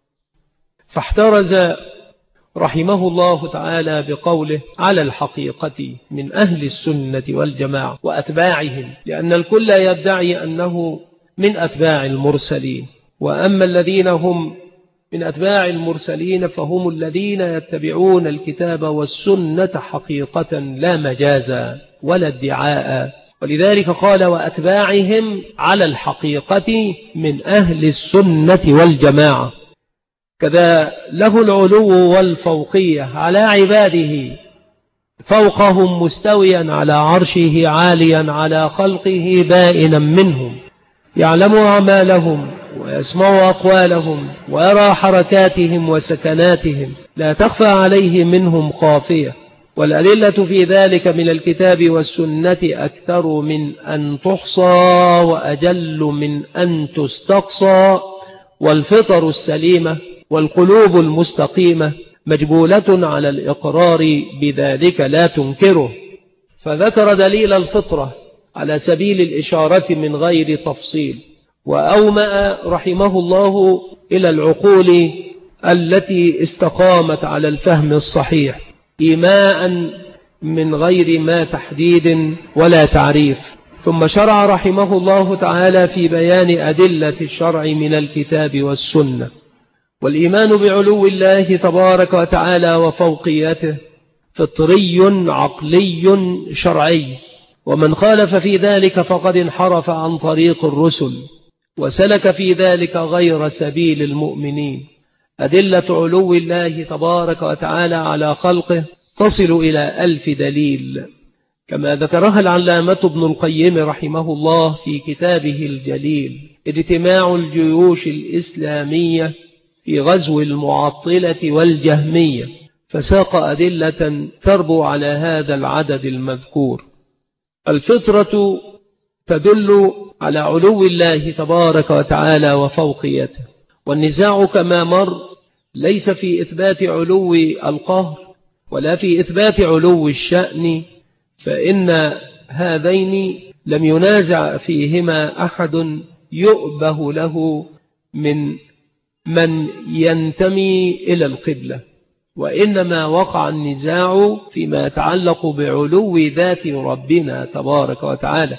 فاحترز رحمه الله تعالى بقوله على الحقيقة من أهل السنة والجماعة وأتباعهم، لأن الكل يدعي أنه من أتباع المرسلين، وأما الذين هم من أتباع المرسلين فهم الذين يتبعون الكتاب والسنة حقيقة لا مجازا ولا ادعاء، ولذلك قال وأتباعهم على الحقيقة من أهل السنة والجماعة. كذا له العلو والفوقية على عباده، فوقهم مستويا على عرشه عاليا على خلقه بائنا منهم، يعلم أعمالهم ويسمع أقوالهم ويرى حركاتهم وسكناتهم، لا تخفى عليه منهم خافية. والأدلة في ذلك من الكتاب والسنة أكثر من أن تحصى وأجل من أن تستقصى. والفطر السليمة والقلوب المستقيمة مجبولة على الإقرار بذلك لا تنكره. فذكر دليل الفطرة على سبيل الإشارة من غير تفصيل، وأومأ رحمه الله إلى العقول التي استقامت على الفهم الصحيح إيماء من غير ما تحديد ولا تعريف. ثم شرع رحمه الله تعالى في بيان أدلة الشرع من الكتاب والسنة. والإيمان بعلو الله تبارك وتعالى وفوقيته فطري عقلي شرعي، ومن خالف في ذلك فقد انحرف عن طريق الرسل وسلك في ذلك غير سبيل المؤمنين. أدلة علو الله تبارك وتعالى على خلقه تصل إلى ألف دليل، كما ذكرها العلامة ابن القيم رحمه الله في كتابه الجليل اجتماع الجيوش الإسلامية في غزو المعطلة والجهمية، فساق أدلة تربو على هذا العدد المذكور. الفطرة تدل على علو الله تبارك وتعالى وفوقيته، والنزاع كما مر ليس في إثبات علو القهر ولا في إثبات علو الشأن، فإن هذين لم ينازع فيهما أحد يؤبه له من من ينتمي إلى القبلة، وإنما وقع النزاع فيما يتعلق بعلو ذات ربنا تبارك وتعالى،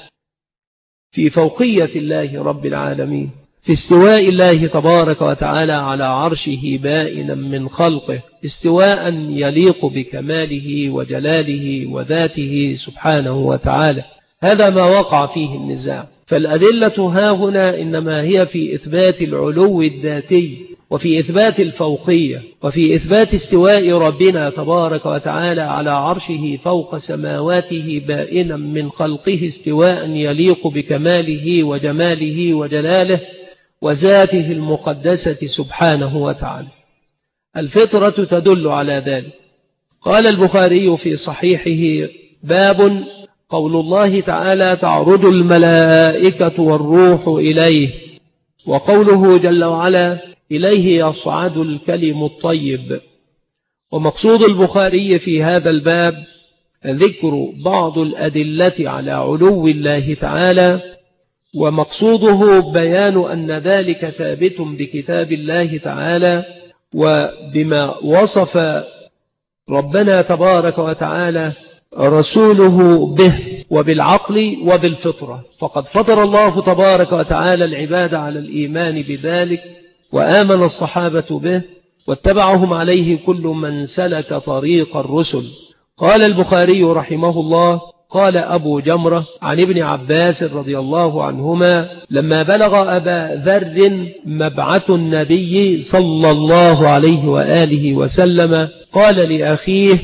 في فوقية الله رب العالمين، في استواء الله تبارك وتعالى على عرشه بائنا من خلقه استواء يليق بكماله وجلاله وذاته سبحانه وتعالى. هذا ما وقع فيه النزاع. فالأدلة ها هنا إنما هي في إثبات العلو الذاتي وفي إثبات الفوقية وفي إثبات استواء ربنا تبارك وتعالى على عرشه فوق سماواته بائنا من خلقه استواء يليق بكماله وجماله وجلاله وذاته المقدسة سبحانه وتعالى. الفطرة تدل على ذلك. قال البخاري في صحيحه: باب قول الله تعالى: تعرج الملائكة والروح إليه، وقوله جل وعلا: إليه يصعد الكلم الطيب. ومقصود البخاري في هذا الباب ذكر بعض الأدلة على علو الله تعالى، ومقصوده بيان أن ذلك ثابت بكتاب الله تعالى وبما وصف ربنا تبارك وتعالى رسوله به وبالعقل وبالفطرة. فقد فطر الله تبارك وتعالى العباد على الإيمان بذلك، وآمن الصحابة به واتبعهم عليه كل من سلك طريق الرسل. قال البخاري رحمه الله: قال أبو جمرة عن ابن عباس رضي الله عنهما: لما بلغ أبا ذر مبعث النبي صلى الله عليه وآله وسلم قال لأخيه: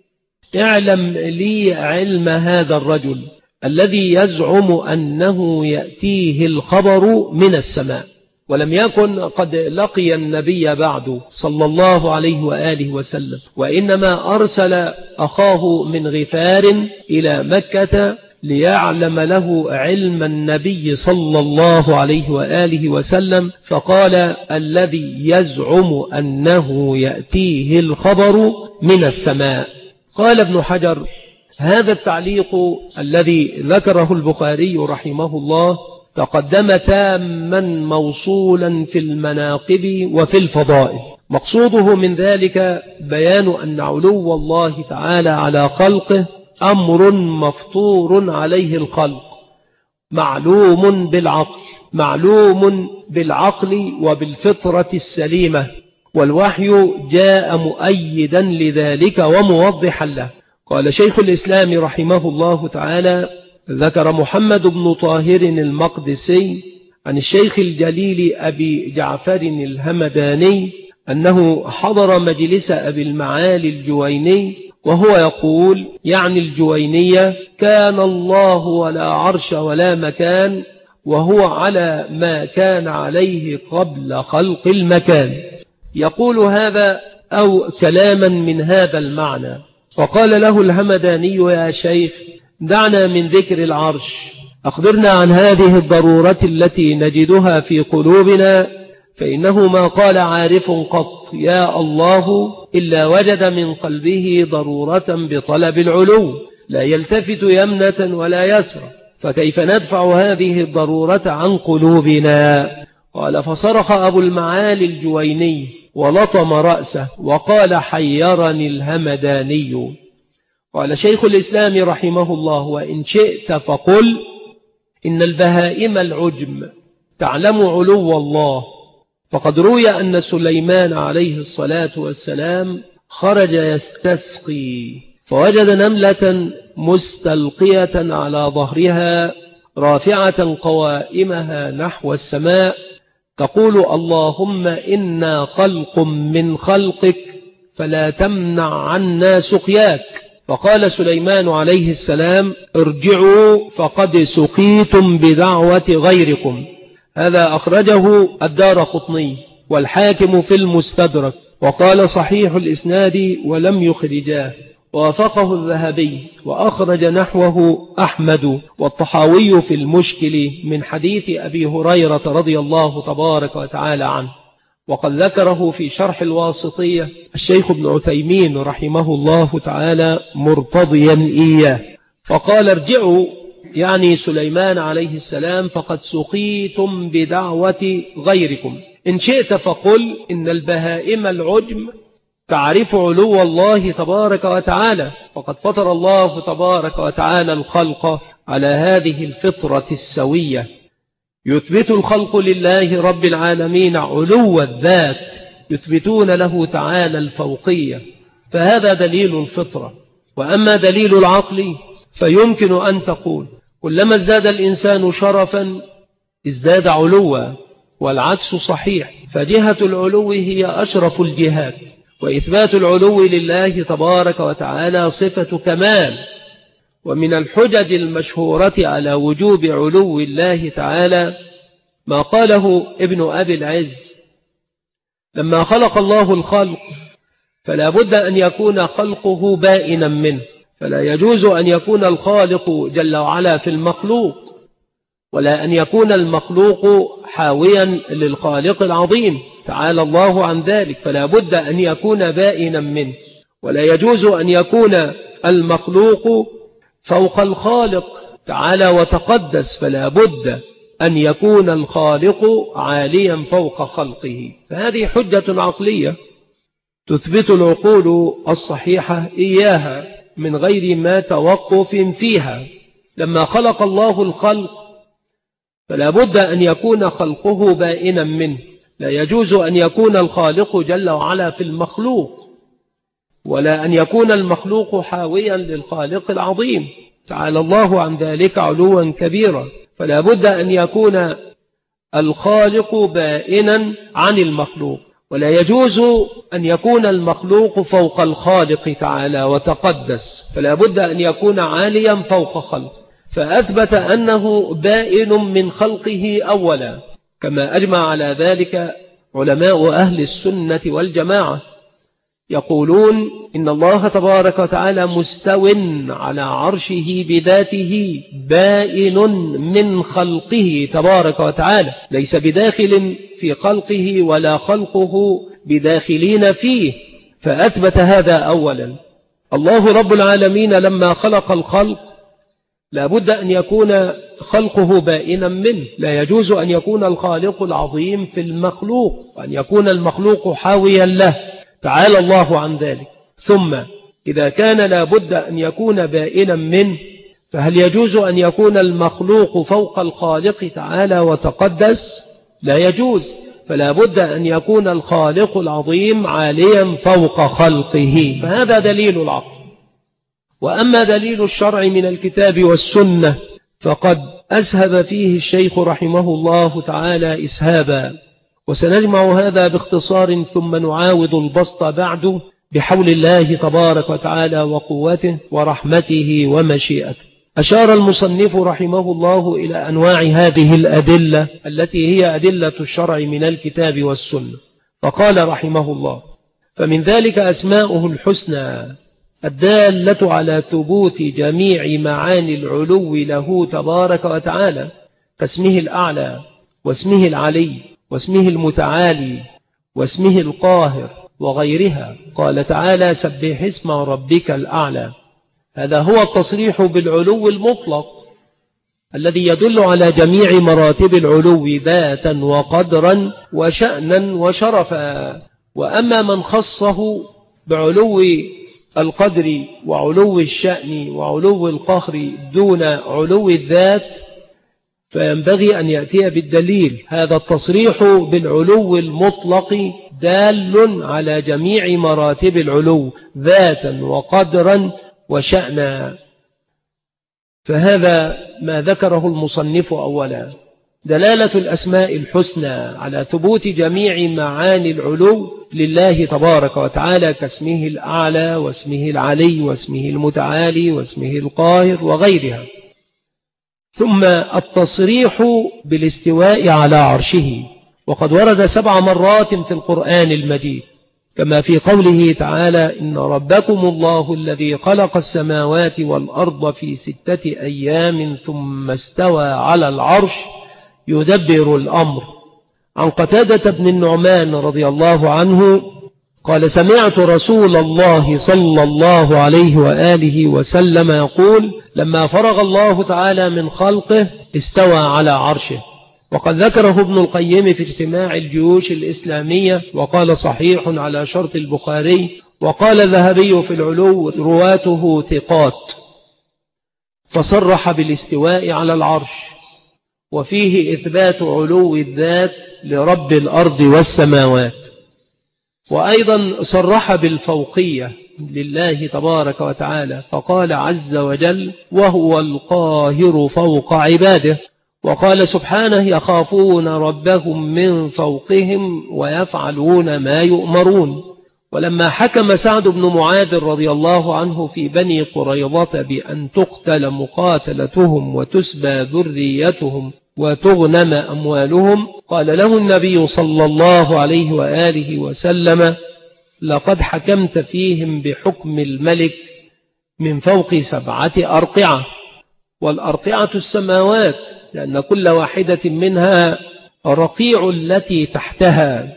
اعلم لي علم هذا الرجل الذي يزعم أنه يأتيه الخبر من السماء. ولم يكن قد لقي النبي بعد صلى الله عليه وآله وسلم، وإنما أرسل أخاه من غفار إلى مكة ليعلم له علم النبي صلى الله عليه وآله وسلم، فقال: الذي يزعم أنه يأتيه الخبر من السماء. قال ابن حجر: هذا التعليق الذي ذكره البخاري رحمه الله تقدم تاما موصولا في المناقب وفي الفضائل. مقصوده من ذلك بيان أن علو الله تعالى على خلقه أمر مفطور عليه الخلق، معلوم بالعقل معلوم بالعقل وبالفطرة السليمة، والوحي جاء مؤيدا لذلك وموضحا له. قال شيخ الإسلام رحمه الله تعالى: ذكر محمد بن طاهر المقدسي عن الشيخ الجليل أبي جعفر الهمداني أنه حضر مجلس أبي المعالي الجويني، وهو يقول يعني الجوينية: كان الله ولا عرش ولا مكان، وهو على ما كان عليه قبل خلق المكان. يقول هذا أو كلاما من هذا المعنى. وقال له الهمداني: يا شيخ، دعنا من ذكر العرش، أخبرنا عن هذه الضرورة التي نجدها في قلوبنا، فإنه ما قال عارف قط يا الله إلا وجد من قلبه ضرورة بطلب العلو، لا يلتفت يمنة ولا يسرى، فكيف ندفع هذه الضرورة عن قلوبنا؟ قال: فصرخ أبو المعالي الجويني ولطم رأسه وقال: حيرني الهمداني. قال شيخ الإسلام رحمه الله: وإن شئت فقل إن البهائم العجم تعلم علو الله، فقد روي أن سليمان عليه الصلاة والسلام خرج يستسقي فوجد نملة مستلقية على ظهرها رافعة قوائمها نحو السماء تقول: اللهم إنا خلق من خلقك فلا تمنع عنا سقياك. فقال سليمان عليه السلام: ارجعوا فقد سقيتم بدعوة غيركم. هذا أخرجه الدارقطني والحاكم في المستدرك، وقال صحيح الإسناد ولم يخرجاه، وافقه الذهبي، وأخرج نحوه أحمد والطحاوي في المشكل من حديث أبي هريرة رضي الله تبارك وتعالى عنه. وقد ذكره في شرح الواسطية الشيخ ابن عثيمين رحمه الله تعالى مرتضيا إياه، فقال: ارجعوا يعني سليمان عليه السلام فقد سقيتم بدعوة غيركم. إن شئت فقل إن البهائم العجم تعرف علو الله تبارك وتعالى، فقد فطر الله تبارك وتعالى الخلق على هذه الفطرة السوية، يثبت الخلق لله رب العالمين علو الذات، يثبتون له تعالى الفوقية، فهذا دليل الفطرة. وأما دليل العقل فيمكن أن تقول: كلما ازداد الإنسان شرفا ازداد علوا، والعكس صحيح، فجهة العلو هي أشرف الجهات، وإثبات العلو لله تبارك وتعالى صفة كمال. ومن الحجج المشهورة على وجوب علو الله تعالى ما قاله ابن أبي العز: لما خلق الله الخلق فلا بد أن يكون خلقه بائنا منه، فلا يجوز أن يكون الخالق جل وعلا في المخلوق، ولا أن يكون المخلوق حاويا للخالق العظيم تعالى الله عن ذلك، فلا بد أن يكون بائنا منه. ولا يجوز أن يكون المخلوق فوق الخالق تعالى وتقدس، فلا بد أن يكون الخالق عاليا فوق خلقه. فهذه حجة عقلية تثبت العقول الصحيحة إياها من غير ما توقف فيها. لما خلق الله الخلق فلا بد أن يكون خلقه بائنا منه، لا يجوز أن يكون الخالق جل وعلا في المخلوق، ولا أن يكون المخلوق حاويا للخالق العظيم تعالى الله عن ذلك علوا كبيرا. فلا بد أن يكون الخالق بائنا عن المخلوق، ولا يجوز أن يكون المخلوق فوق الخالق تعالى وتقدس، فلا بد أن يكون عاليا فوق خلق. فأثبت أنه بائن من خلقه أولا، كما أجمع على ذلك علماء أهل السنة والجماعة، يقولون إن الله تبارك وتعالى مستو على عرشه بذاته بائن من خلقه تبارك وتعالى، ليس بداخل في خلقه ولا خلقه بداخلين فيه، فأثبت هذا أولا. الله رب العالمين لما خلق الخلق لا بد أن يكون خلقه بائنا منه، لا يجوز أن يكون الخالق العظيم في المخلوق وأن يكون المخلوق حاويا له تعالى الله عن ذلك. ثم إذا كان لا بد أن يكون بائنا منه، فهل يجوز أن يكون المخلوق فوق الخالق تعالى وتقدس؟ لا يجوز، فلا بد أن يكون الخالق العظيم عاليا فوق خلقه، فهذا دليل العقل. وأما دليل الشرع من الكتاب والسنة فقد أسهب فيه الشيخ رحمه الله تعالى إسهابا، وسنجمع هذا باختصار ثم نعاود البسط بعده بحول الله تبارك وتعالى وقوته ورحمته ومشيئته. أشار المصنف رحمه الله إلى أنواع هذه الأدلة التي هي أدلة الشرع من الكتاب والسنة، فقال رحمه الله: فمن ذلك أسماؤه الحسنى الدالة على ثبوت جميع معاني العلو له تبارك وتعالى، كاسمه الأعلى واسمه العلي واسمه المتعالي واسمه القاهر وغيرها. قال تعالى: سبح اسم ربك الأعلى. هذا هو التصريح بالعلو المطلق الذي يدل على جميع مراتب العلو ذاتا وقدرا وشأنا وشرفا. وأما من خصه بعلو القدر وعلو الشأن وعلو القهر دون علو الذات فينبغي أن يأتي بالدليل. هذا التصريح بالعلو المطلق دال على جميع مراتب العلو ذاتا وقدرا وشأنا. فهذا ما ذكره المصنف أولا: دلالة الأسماء الحسنى على ثبوت جميع معاني العلو لله تبارك وتعالى، كاسمه الأعلى واسمه العلي واسمه المتعالي واسمه القاهر وغيرها. ثم التصريح بالاستواء على عرشه، وقد ورد سبع مرات في القرآن المجيد، كما في قوله تعالى: إن ربكم الله الذي خلق السماوات والأرض في ستة أيام ثم استوى على العرش يدبر الأمر. عن قتادة بن النعمان رضي الله عنه قال: سمعت رسول الله صلى الله عليه وآله وسلم يقول: لما فرغ الله تعالى من خلقه استوى على عرشه. وقد ذكره ابن القيم في اجتماع الجيوش الإسلامية وقال: صحيح على شرط البخاري. وقال الذهبي في العلو: رواته ثقات. فصرح بالاستواء على العرش، وفيه إثبات علو الذات لرب الأرض والسماوات. وأيضا صرح بالفوقية لله تبارك وتعالى، فقال عز وجل: وهو القاهر فوق عباده. وقال سبحانه: يخافون ربهم من فوقهم ويفعلون ما يؤمرون. ولما حكم سعد بن معاذ رضي الله عنه في بني قريظة بأن تقتل مقاتلتهم وتسبى ذريتهم وتغنم أموالهم، قال له النبي صلى الله عليه وآله وسلم: لقد حكمت فيهم بحكم الملك من فوق سبعة أرقعة. والأرقعة السماوات، لأن كل واحدة منها رقيع التي تحتها.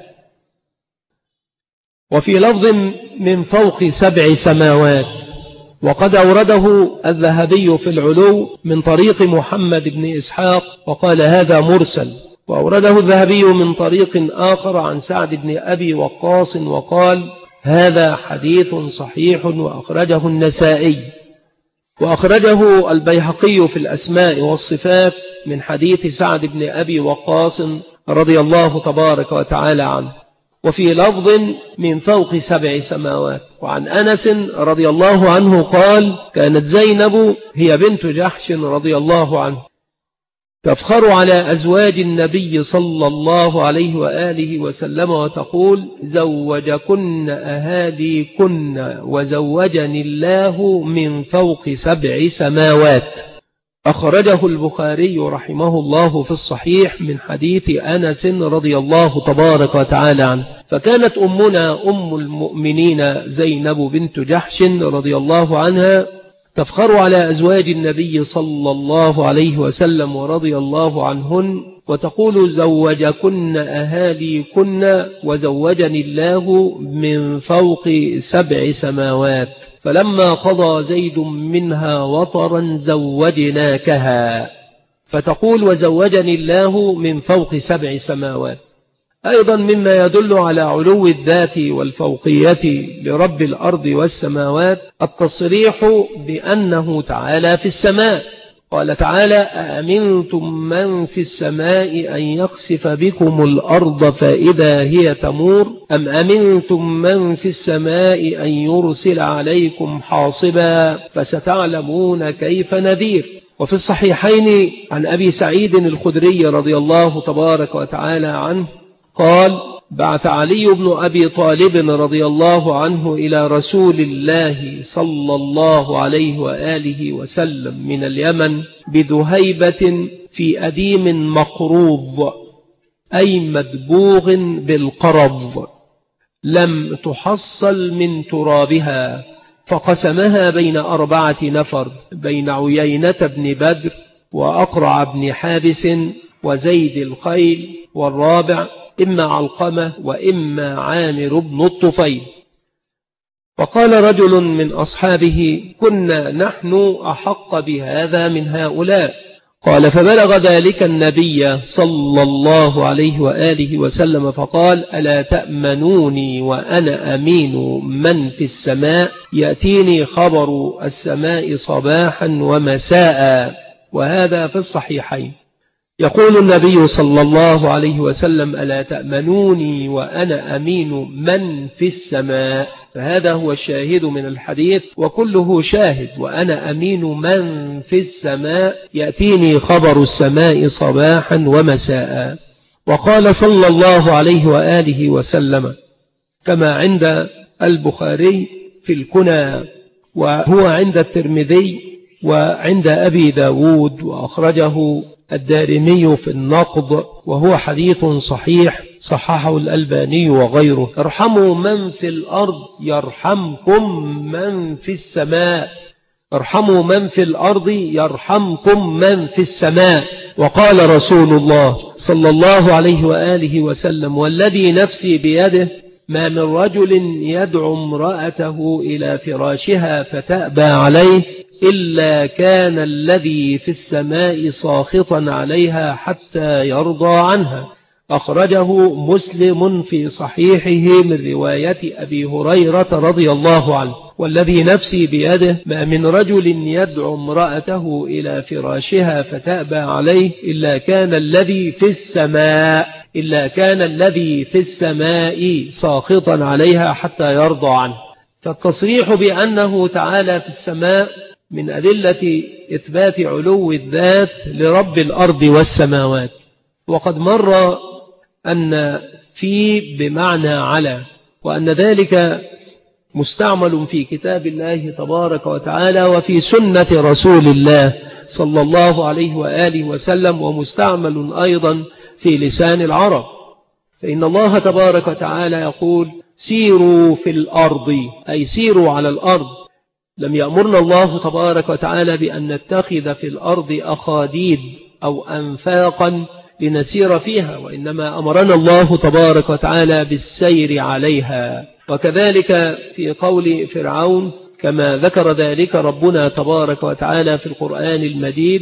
وفي لفظ من فوق سبع سماوات. وقد أورده الذهبي في العلو من طريق محمد بن إسحاق وقال: هذا مرسل. وأورده الذهبي من طريق آخر عن سعد بن أبي وقاص وقال: هذا حديث صحيح، وأخرجه النسائي. وأخرجه البيهقي في الأسماء والصفات من حديث سعد بن أبي وقاص رضي الله تبارك وتعالى عنه. وفي لفظ من فوق سبع سماوات. وعن أنس رضي الله عنه قال: كانت زينب هي بنت جحش رضي الله عنه تفخر على أزواج النبي صلى الله عليه وآله وسلم وتقول: زوجكن أهاليكن وزوجني الله من فوق سبع سماوات. أخرجه البخاري رحمه الله في الصحيح من حديث أنس رضي الله تبارك وتعالى عنه. فكانت أمنا أم المؤمنين زينب بنت جحش رضي الله عنها تفخر على أزواج النبي صلى الله عليه وسلم ورضي الله عنهن وتقول: زوجكن أهاليكن وزوجني الله من فوق سبع سماوات، فلما قضى زيد منها وطرا زوجناكها. فتقول: وزوجني الله من فوق سبع سماوات. أيضا مما يدل على علو الذات والفوقية لرب الأرض والسماوات التصريح بأنه تعالى في السماء. قال تعالى: أأمنتم من في السماء أن يخسف بكم الأرض فإذا هي تمور أم أمنتم من في السماء أن يرسل عليكم حاصبا فستعلمون كيف نذير. وفي الصحيحين عن أبي سعيد الخدري رضي الله تبارك وتعالى عنه قال: بعث علي بن أبي طالب رضي الله عنه إلى رسول الله صلى الله عليه وآله وسلم من اليمن بذهيبة في أديم مقروض، أي مدبوغ بالقرض، لم تحصل من ترابها، فقسمها بين أربعة نفر، بين عيينة بن بدر وأقرع بن حابس وزيد الخيل، والرابع إما علقمة وإما عامر بن الطفيل. فقال رجل من أصحابه: كنا نحن أحق بهذا من هؤلاء. قال: فبلغ ذلك النبي صلى الله عليه وآله وسلم فقال: ألا تأمنوني وأنا أمين من في السماء، يأتيني خبر السماء صباحا ومساء. وهذا في الصحيحين. يقول النبي صلى الله عليه وسلم: ألا تأمنوني وأنا أمين من في السماء، فهذا هو الشاهد من الحديث، وكله شاهد. وأنا أمين من في السماء، يأتيني خبر السماء صباحا ومساء. وقال صلى الله عليه وآله وسلم كما عند البخاري في الكنى، وهو عند الترمذي وعند أبي داود، وأخرجه الدارمي في النقض، وهو حديث صحيح صححه الألباني وغيره: ارحموا من في الأرض يرحمكم من في السماء، ارحموا من في الأرض يرحمكم من في السماء. وقال رسول الله صلى الله عليه وآله وسلم: والذي نفسي بيده ما من رجل يدعو امرأته إلى فراشها فتأبى عليه إلا كان الذي في السماء ساخطا عليها حتى يرضى عنها. أخرجه مسلم في صحيحه من رواية أبي هريرة رضي الله عنه: والذي نفسي بيده ما من رجل يدعو امرأته إلى فراشها فتأبى عليه إلا كان الذي في السماء إلا كان الذي في السماء ساخطا عليها حتى يرضى عنه. فالتصريح بأنه تعالى في السماء من أدلة إثبات علو الذات لرب الأرض والسماوات. وقد مر أن في بمعنى على، وأن ذلك مستعمل في كتاب الله تبارك وتعالى وفي سنة رسول الله صلى الله عليه وآله وسلم، ومستعمل أيضا في لسان العرب. فإن الله تبارك وتعالى يقول: سيروا في الأرض، أي سيروا على الأرض. لم يأمرنا الله تبارك وتعالى بأن نتخذ في الأرض أخاديد أو أنفاقا لنسير فيها، وإنما أمرنا الله تبارك وتعالى بالسير عليها. وكذلك في قول فرعون كما ذكر ذلك ربنا تبارك وتعالى في القرآن المجيد: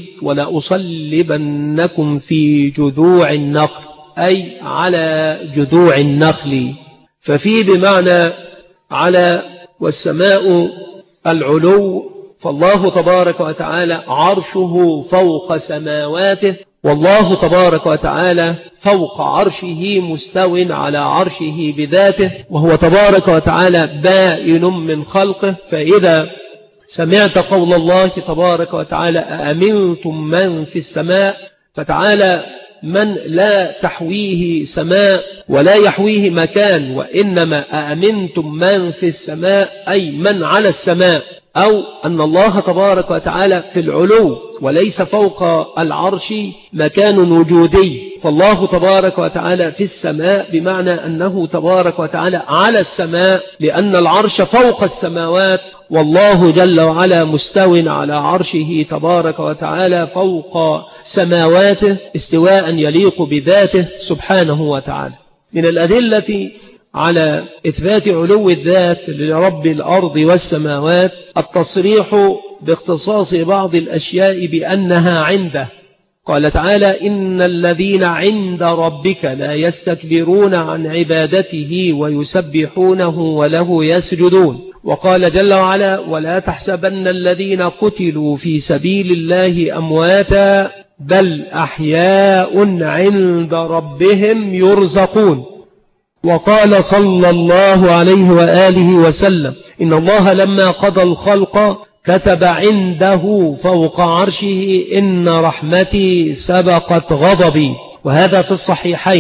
ولأصلبنكم في جذوع النخل، أي على جذوع النخل. ففي بمعنى على، والسماء العلو، فالله تبارك وتعالى عرشه فوق سماواته، والله تبارك وتعالى فوق عرشه مستو على عرشه بذاته، وهو تبارك وتعالى بائن من خلقه. فإذا سمعت قول الله تبارك وتعالى: أأمنتم من في السماء، فتعالى من لا تحويه سماء ولا يحويه مكان، وإنما أأمنتم من في السماء أي من على السماء، أو أن الله تبارك وتعالى في العلو وليس فوق العرش مكان وجودي. فالله تبارك وتعالى في السماء بمعنى أنه تبارك وتعالى على السماء، لأن العرش فوق السماوات، والله جل وعلا مستو على عرشه تبارك وتعالى فوق سماواته استواء يليق بذاته سبحانه وتعالى. من الأدلة على إثبات علو الذات لرب الأرض والسماوات التصريح باختصاص بعض الأشياء بأنها عنده. قال تعالى: إن الذين عند ربك لا يستكبرون عن عبادته ويسبحونه وله يسجدون. وقال جل وعلا: ولا تحسبن الذين قتلوا في سبيل الله أمواتا بل أحياء عند ربهم يرزقون. وقال صلى الله عليه وآله وسلم: إن الله لما قضى الخلق كتب عنده فوق عرشه: إن رحمتي سبقت غضبي. وهذا في الصحيحين.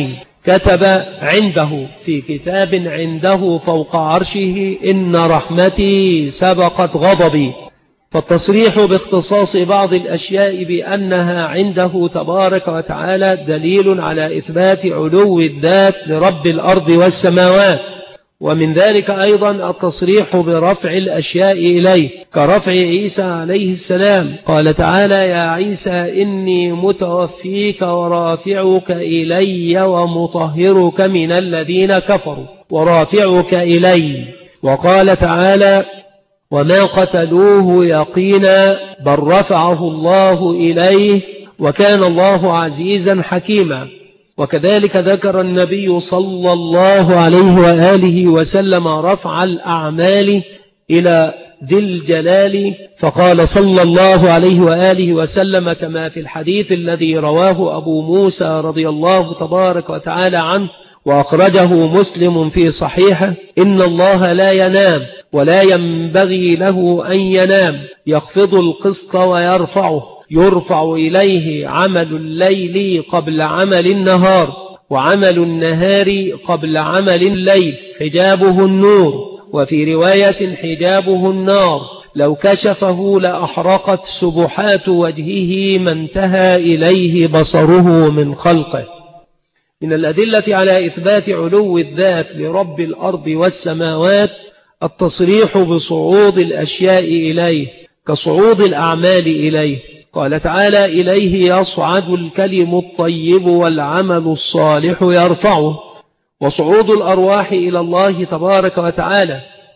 كتب عنده في كتاب عنده فوق عرشه: إن رحمتي سبقت غضبي. فالتصريح باختصاص بعض الأشياء بأنها عنده تبارك وتعالى دليل على إثبات علو الذات لرب الأرض والسماوات. ومن ذلك أيضا التصريح برفع الأشياء إليه، كرفع عيسى عليه السلام. قال تعالى: يا عيسى إني متوفيك ورافعك إلي ومطهرك من الذين كفروا، ورافعك إلي. وقال تعالى: وما قتلوه يقينا بل رفعه الله إليه وكان الله عزيزا حكيما. وكذلك ذكر النبي صلى الله عليه وآله وسلم رفع الأعمال إلى ذي الجلال، فقال صلى الله عليه وآله وسلم كما في الحديث الذي رواه أبو موسى رضي الله تبارك وتعالى عنه وأخرجه مسلم في صحيحه: إن الله لا ينام ولا ينبغي له أن ينام، يخفض القسط ويرفعه، يرفع إليه عمل الليل قبل عمل النهار، وعمل النهار قبل عمل الليل، حجابه النور، وفي رواية حجابه النار، لو كشفه لأحرقت سبحات وجهه ما انتهى إليه بصره من خلقه. من الأدلة على إثبات علو الذات لرب الأرض والسماوات التصريح بصعود الأشياء إليه، كصعود الأعمال إليه. قال تعالى: إليه يصعد الكلم الطيب والعمل الصالح يرفعه. وصعود الأرواح إلى الله تبارك وتعالى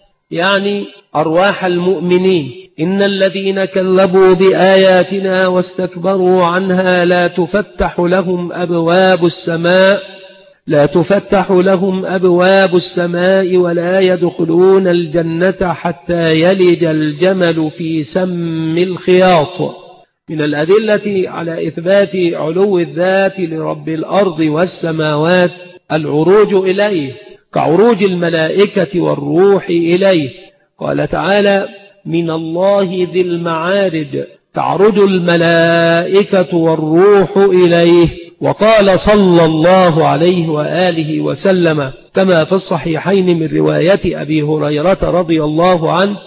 يعني أرواح المؤمنين: إن الذين كذبوا بآياتنا واستكبروا عنها لا تفتح لهم أبواب السماء لا تفتح لهم أبواب السماء ولا يدخلون الجنة حتى يلج الجمل في سم الخياط. من الأدلة على إثبات علو الذات لرب الأرض والسماوات العروج إليه، كعروج الملائكة والروح إليه. قال تعالى: من الله ذي المعارج تعرج الملائكة والروح إليه. وقال صلى الله عليه وآله وسلم كما في الصحيحين من رواية أبي هريرة رضي الله عنه: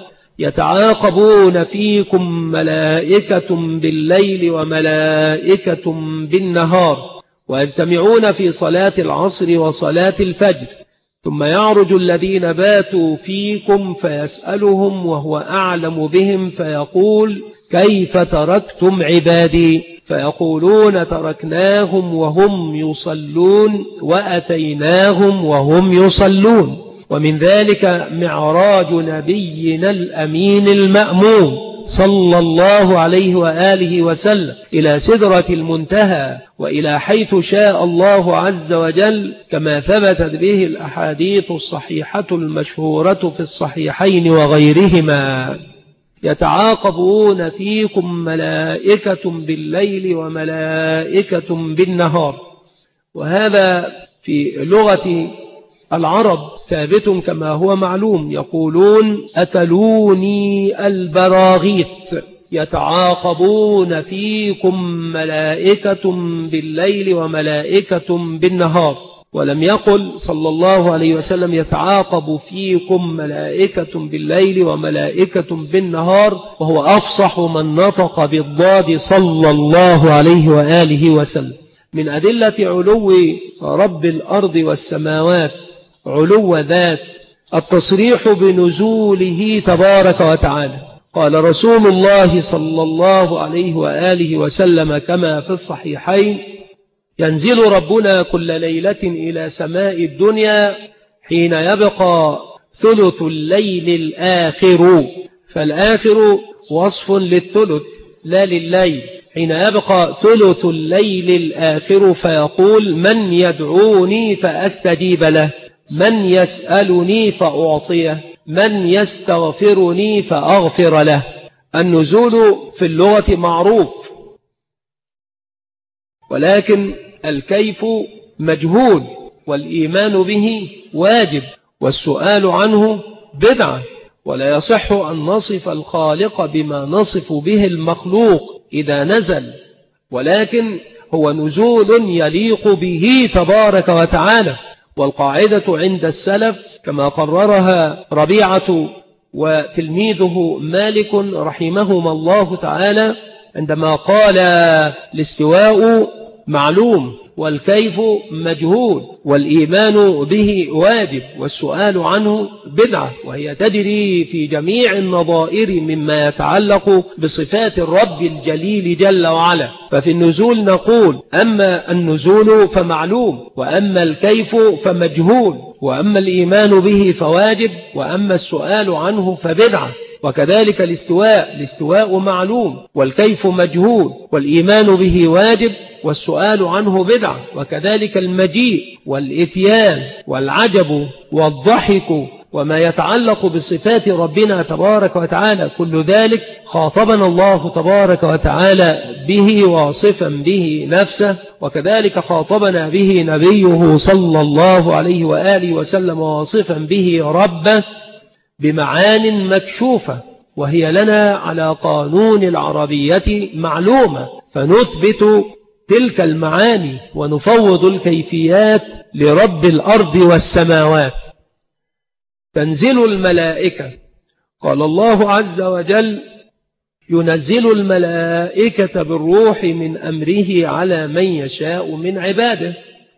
يتعاقبون فيكم ملائكة بالليل وملائكة بالنهار، ويجتمعون في صلاة العصر وصلاة الفجر، ثم يعرج الذين باتوا فيكم فيسألهم وهو أعلم بهم فيقول: كيف تركتم عبادي؟ فيقولون: تركناهم وهم يصلون وأتيناهم وهم يصلون. ومن ذلك معراج نبينا الأمين المأمون صلى الله عليه وآله وسلم إلى سدرة المنتهى وإلى حيث شاء الله عز وجل، كما ثبتت به الأحاديث الصحيحة المشهورة في الصحيحين وغيرهما: يتعاقبون فيكم ملائكة بالليل وملائكة بالنهار. وهذا في لغة العرب ثابت كما هو معلوم، يقولون: أتلوني البراغيث. يتعاقبون فيكم ملائكة بالليل وملائكة بالنهار. ولم يقل صلى الله عليه وسلم: يتعاقب فيكم ملائكة بالليل وملائكة بالنهار، وهو أفصح من نطق بالضاد صلى الله عليه وآله وسلم. من أدلة علو رب الأرض والسماوات علو ذات التصريح بنزوله تبارك وتعالى. قال رسول الله صلى الله عليه وآله وسلم كما في الصحيحين: ينزل ربنا كل ليلة إلى سماء الدنيا حين يبقى ثلث الليل الآخر. فالآخر وصف للثلث لا لليل. حين يبقى ثلث الليل الآخر فيقول: من يدعوني فأستجيب له، من يسألني فأعطيه، من يستغفرني فأغفر له. النزول في اللغة معروف، ولكن الكيف مجهول، والإيمان به واجب، والسؤال عنه بدعة. ولا يصح أن نصف الخالق بما نصف به المخلوق إذا نزل، ولكن هو نزول يليق به تبارك وتعالى. والقاعدة عند السلف كما قررها ربيعة وتلميذه مالك رحمهما الله تعالى عندما قال الاستواء معلوم والكيف مجهول والإيمان به واجب والسؤال عنه بدعة، وهي تجري في جميع النظائر مما يتعلق بصفات الرب الجليل جل وعلا. ففي النزول نقول أما النزول فمعلوم، وأما الكيف فمجهول، وأما الإيمان به فواجب، وأما السؤال عنه فبدعة. وكذلك الاستواء الاستواء معلوم والكيف مجهول والإيمان به واجب والسؤال عنه بدعة. وكذلك المجيء والإتيان والعجب والضحك وما يتعلق بصفات ربنا تبارك وتعالى، كل ذلك خاطبنا الله تبارك وتعالى به واصفا به نفسه، وكذلك خاطبنا به نبيه صلى الله عليه وآله وسلم واصفا به ربه بمعان مكشوفة، وهي لنا على قانون العربية معلومة، فنثبت تلك المعاني ونفوض الكيفيات لرب الأرض والسماوات. تنزل الملائكة، قال الله عز وجل: ينزل الملائكة بالروح من أمره على من يشاء من عباده.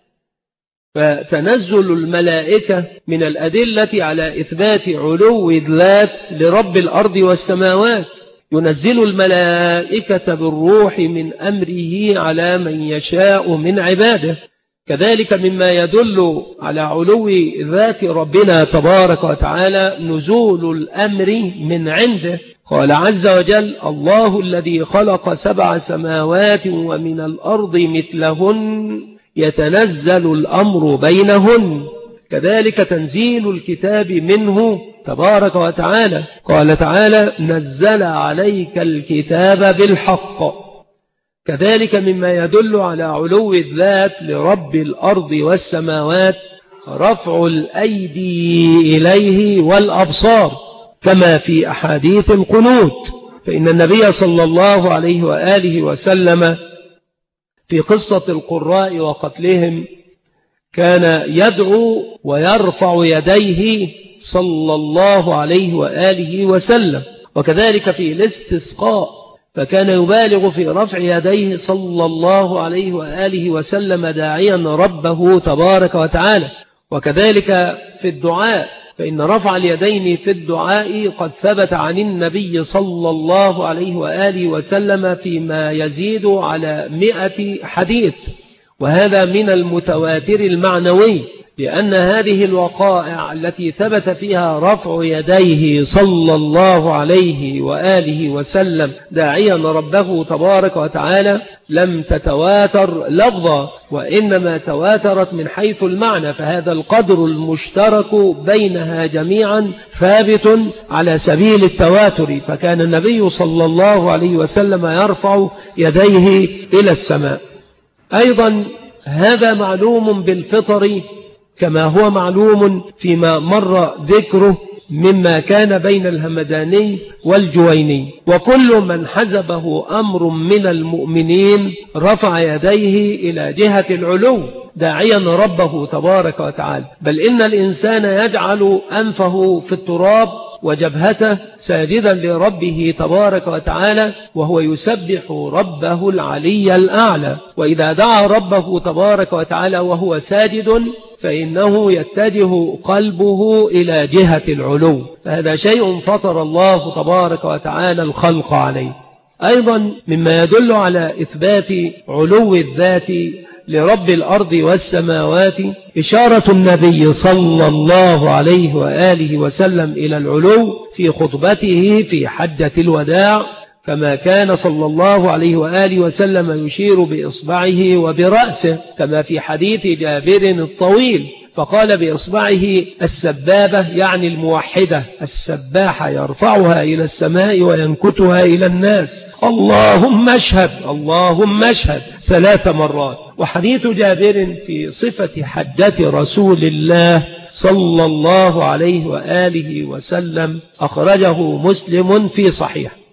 فتنزل الملائكة من الأدلة على إثبات علو الذات لرب الأرض والسماوات. ينزل الملائكة بالروح من أمره على من يشاء من عباده. كذلك مما يدل على علو ذات ربنا تبارك وتعالى نزول الأمر من عنده. قال عز وجل: الله الذي خلق سبع سماوات ومن الأرض مثلهن يتنزل الأمر بينهن. كذلك تنزيل الكتاب منه تبارك وتعالى. قال تعالى: نزل عليك الكتاب بالحق. كذلك مما يدل على علو الذات لرب الأرض والسماوات رفع الأيدي إليه والأبصار، كما في أحاديث القنوت. فإن النبي صلى الله عليه وآله وسلم في قصة القراء وقتلهم كان يدعو ويرفع يديه صلى الله عليه وآله وسلم. وكذلك في الاستسقاء فكان يبالغ في رفع يديه صلى الله عليه وآله وسلم داعيا ربه تبارك وتعالى. وكذلك في الدعاء، فإن رفع اليدين في الدعاء قد ثبت عن النبي صلى الله عليه وآله وسلم فيما يزيد على مئة حديث، وهذا من المتواتر المعنوي، لأن هذه الوقائع التي ثبت فيها رفع يديه صلى الله عليه وآله وسلم داعيا ربه تبارك وتعالى لم تتواتر لفظا، وإنما تواترت من حيث المعنى، فهذا القدر المشترك بينها جميعا ثابت على سبيل التواتر. فكان النبي صلى الله عليه وسلم يرفع يديه إلى السماء. أيضا هذا معلوم بالفطر، كما هو معلوم فيما مر ذكره مما كان بين الهمداني والجويني. وكل من حزبه أمر من المؤمنين رفع يديه إلى جهة العلو داعيا ربه تبارك وتعالى. بل إن الإنسان يجعل أنفه في التراب وجبهته ساجدا لربه تبارك وتعالى وهو يسبح ربه العلي الأعلى. وإذا دعا ربه تبارك وتعالى وهو ساجد فإنه يتجه قلبه إلى جهة العلو، فهذا شيء فطر الله تبارك وتعالى الخلق عليه. أيضا مما يدل على إثبات علو الذات لرب الأرض والسماوات إشارة النبي صلى الله عليه وآله وسلم إلى العلو في خطبته في حجة الوداع، كما كان صلى الله عليه وآله وسلم يشير بإصبعه وبرأسه، كما في حديث جابر الطويل، فقال بإصبعه السبابة يعني الموحدة السباحة يرفعها إلى السماء وينكتها إلى الناس، اللهم اشهد اللهم اشهد ثلاث مرات. وحديث جابر في صفة حجة رسول الله صلى الله عليه وآله وسلم أخرجه مسلم في صحيح.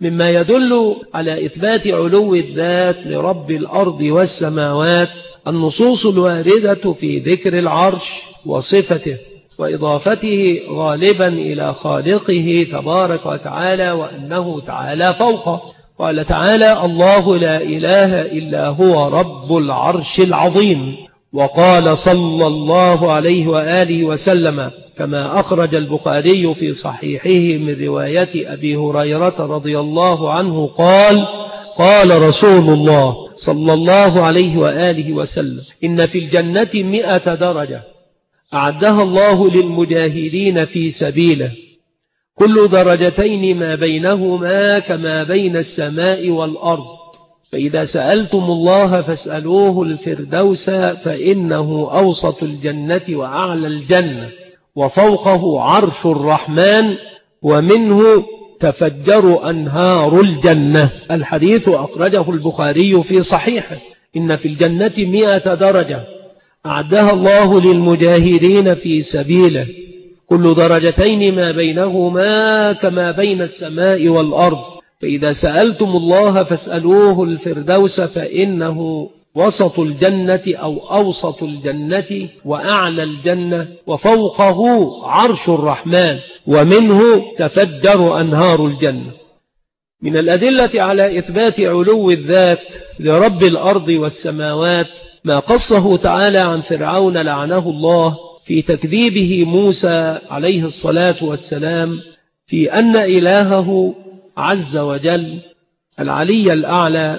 مما يدل على إثبات علو الذات لرب الأرض والسماوات النصوص الواردة في ذكر العرش وصفته وإضافته غالبا إلى خالقه تبارك وتعالى وأنه تعالى فوقه. قال تعالى: الله لا إله إلا هو رب العرش العظيم. وقال صلى الله عليه وآله وسلم كما أخرج البخاري في صحيحه من رواية أبي هريرة رضي الله عنه قال: قال رسول الله صلى الله عليه وآله وسلم: إن في الجنة مئة درجة أعدها الله للمجاهدين في سبيله، كل درجتين ما بينهما كما بين السماء والأرض، فإذا سألتم الله فاسألوه الفردوس فإنه أوسط الجنة وأعلى الجنة وفوقه عرش الرحمن ومنه تفجر أنهار الجنة. الحديث أخرجه البخاري في صحيحه. إن في الجنة مئة درجة أعدها الله للمجاهدين في سبيله، كل درجتين ما بينهما كما بين السماء والأرض، فإذا سألتم الله فاسألوه الفردوس فإنه وسط الجنة أو أوسط الجنة وأعلى الجنة وفوقه عرش الرحمن ومنه تفجر أنهار الجنة. من الأدلة على إثبات علو الذات لرب الأرض والسماوات ما قصه تعالى عن فرعون لعنه الله في تكذيبه موسى عليه الصلاة والسلام في أن إلهه عز وجل العلي الأعلى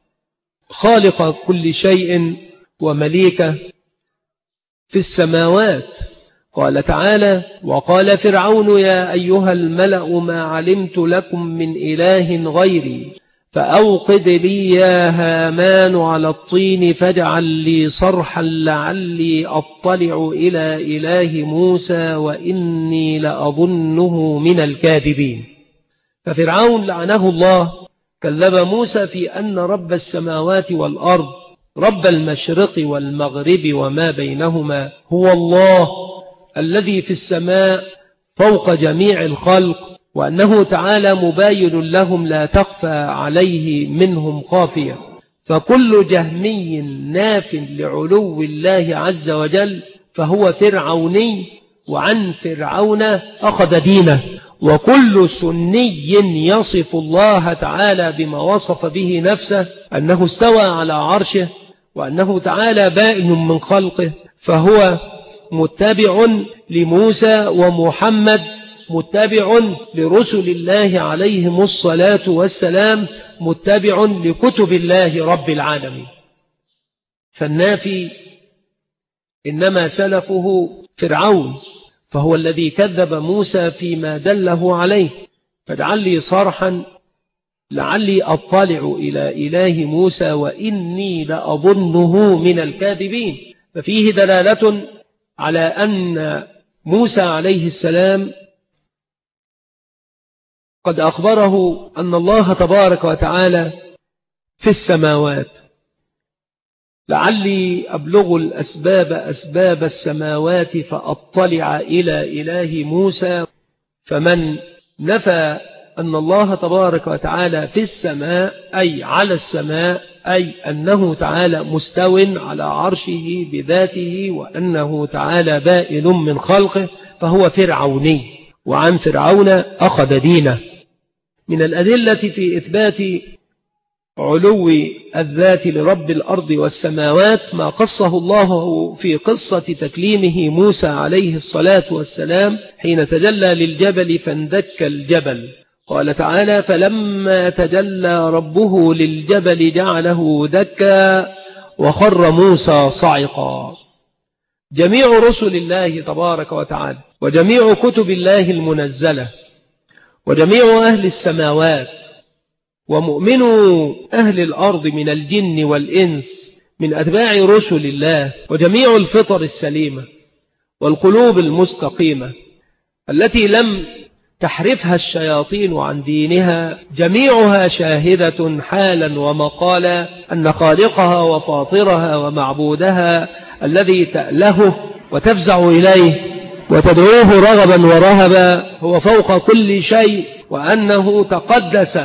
خالق كل شيء ومليكه في السماوات. قال تعالى: وقال فرعون يا أيها الملأ ما علمت لكم من إله غيري فأوقد لي يا هامان على الطين فاجعل لي صرحا لعلي أطلع إلى إله موسى وإني لأظنه من الكاذبين. ففرعون لعنه الله كذب موسى في أن رب السماوات والأرض رب المشرق والمغرب وما بينهما هو الله الذي في السماء فوق جميع الخلق، وأنه تعالى مباين لهم لا تخفى عليه منهم خافية. فكل جهمي ناف لعلو الله عز وجل فهو فرعوني وعن فرعون أخذ دينه، وكل سني يصف الله تعالى بما وصف به نفسه أنه استوى على عرشه وأنه تعالى بائن من خلقه فهو متبع لموسى ومحمد، متبع لرسل الله عليهم الصلاة والسلام، متبع لكتب الله رب العالمين. فالنافي إنما سلفه فرعون، فهو الذي كذب موسى فيما دله عليه، فاجعل لي صرحا لعلي أطلع إلى إله موسى وإني لأظنه من الكاذبين. ففيه دلالة على أن موسى عليه السلام قد أخبره أن الله تبارك وتعالى في السماوات، لعلي أبلغ الأسباب أسباب السماوات فأطلع إلى إله موسى. فمن نفى أن الله تبارك وتعالى في السماء أي على السماء، أي أنه تعالى مستو على عرشه بذاته وأنه تعالى بائن من خلقه، فهو فرعوني وعن فرعون أخذ دينه. من الأدلة في إثبات علو الذات لرب الأرض والسماوات ما قصه الله في قصة تكليمه موسى عليه الصلاة والسلام حين تجلى للجبل فاندك الجبل. قال تعالى: فلما تجلى ربه للجبل جعله دكا وخر موسى صعقا. جميع رسل الله تبارك وتعالى وجميع كتب الله المنزلة وجميع أهل السماوات ومؤمنو أهل الأرض من الجن والإنس من أتباع رسل الله وجميع الفطر السليمة والقلوب المستقيمة التي لم تحرفها الشياطين عن دينها، جميعها شاهدة حالا ومقالا أن خالقها وفاطرها ومعبودها الذي تألهه وتفزع إليه وتدعوه رغبا ورهبا هو فوق كل شيء، وأنه تقدس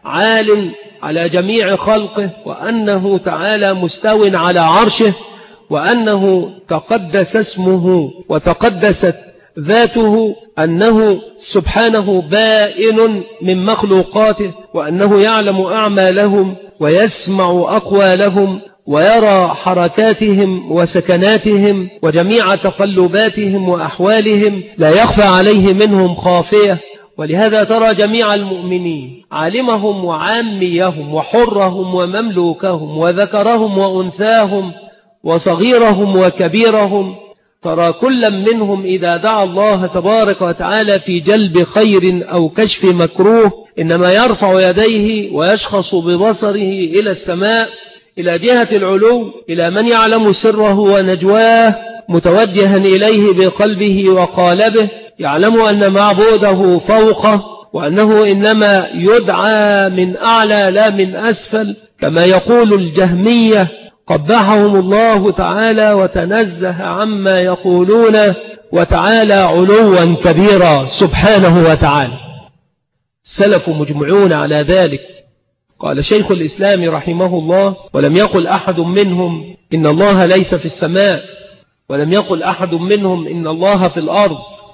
عال على جميع خلقه، وأنه تعالى مستو على عرشه، وأنه تقدس اسمه وتقدست ذاته، أنه سبحانه بائن من مخلوقاته، وأنه يعلم أعمالهم ويسمع أقوالهم ويرى حركاتهم وسكناتهم وجميع تقلباتهم وأحوالهم، لا يخفى عليه منهم خافية. ولهذا ترى جميع المؤمنين، عالمهم وعاميهم وحرهم ومملوكهم وذكرهم وأنثاهم وصغيرهم وكبيرهم، ترى كل منهم إذا دعا الله تبارك وتعالى في جلب خير أو كشف مكروه إنما يرفع يديه ويشخص ببصره إلى السماء، إلى جهة العلو، إلى من يعلم سره ونجواه، متوجها إليه بقلبه وقالبه، يعلم أن معبوده فوقه، وأنه إنما يدعى من أعلى لا من أسفل، كما يقول الجهمية قبحهم الله تعالى وتنزه عما يقولون، وتعالى علوا كبيرا سبحانه وتعالى. السلف مجمعون على ذلك. قال شيخ الإسلام رحمه الله: ولم يقل أحد منهم إن الله ليس في السماء، ولم يقل أحد منهم إن الله في الأرض،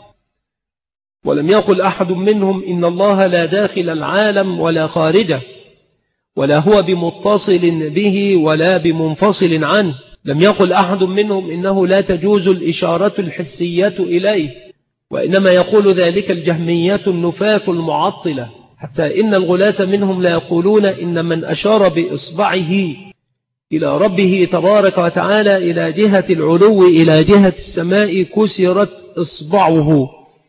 ولم يقل أحد منهم إن الله لا داخل العالم ولا خارجه، ولا هو بمتصل به ولا بمنفصل عنه. لم يقل أحد منهم إنه لا تجوز الإشارة الحسية إليه، وإنما يقول ذلك الجهمية النفاة المعطلة، حتى إن الغلاة منهم لا يقولون إن من أشار بإصبعه إلى ربه تبارك وتعالى إلى جهة العلو إلى جهة السماء كسرت إصبعه،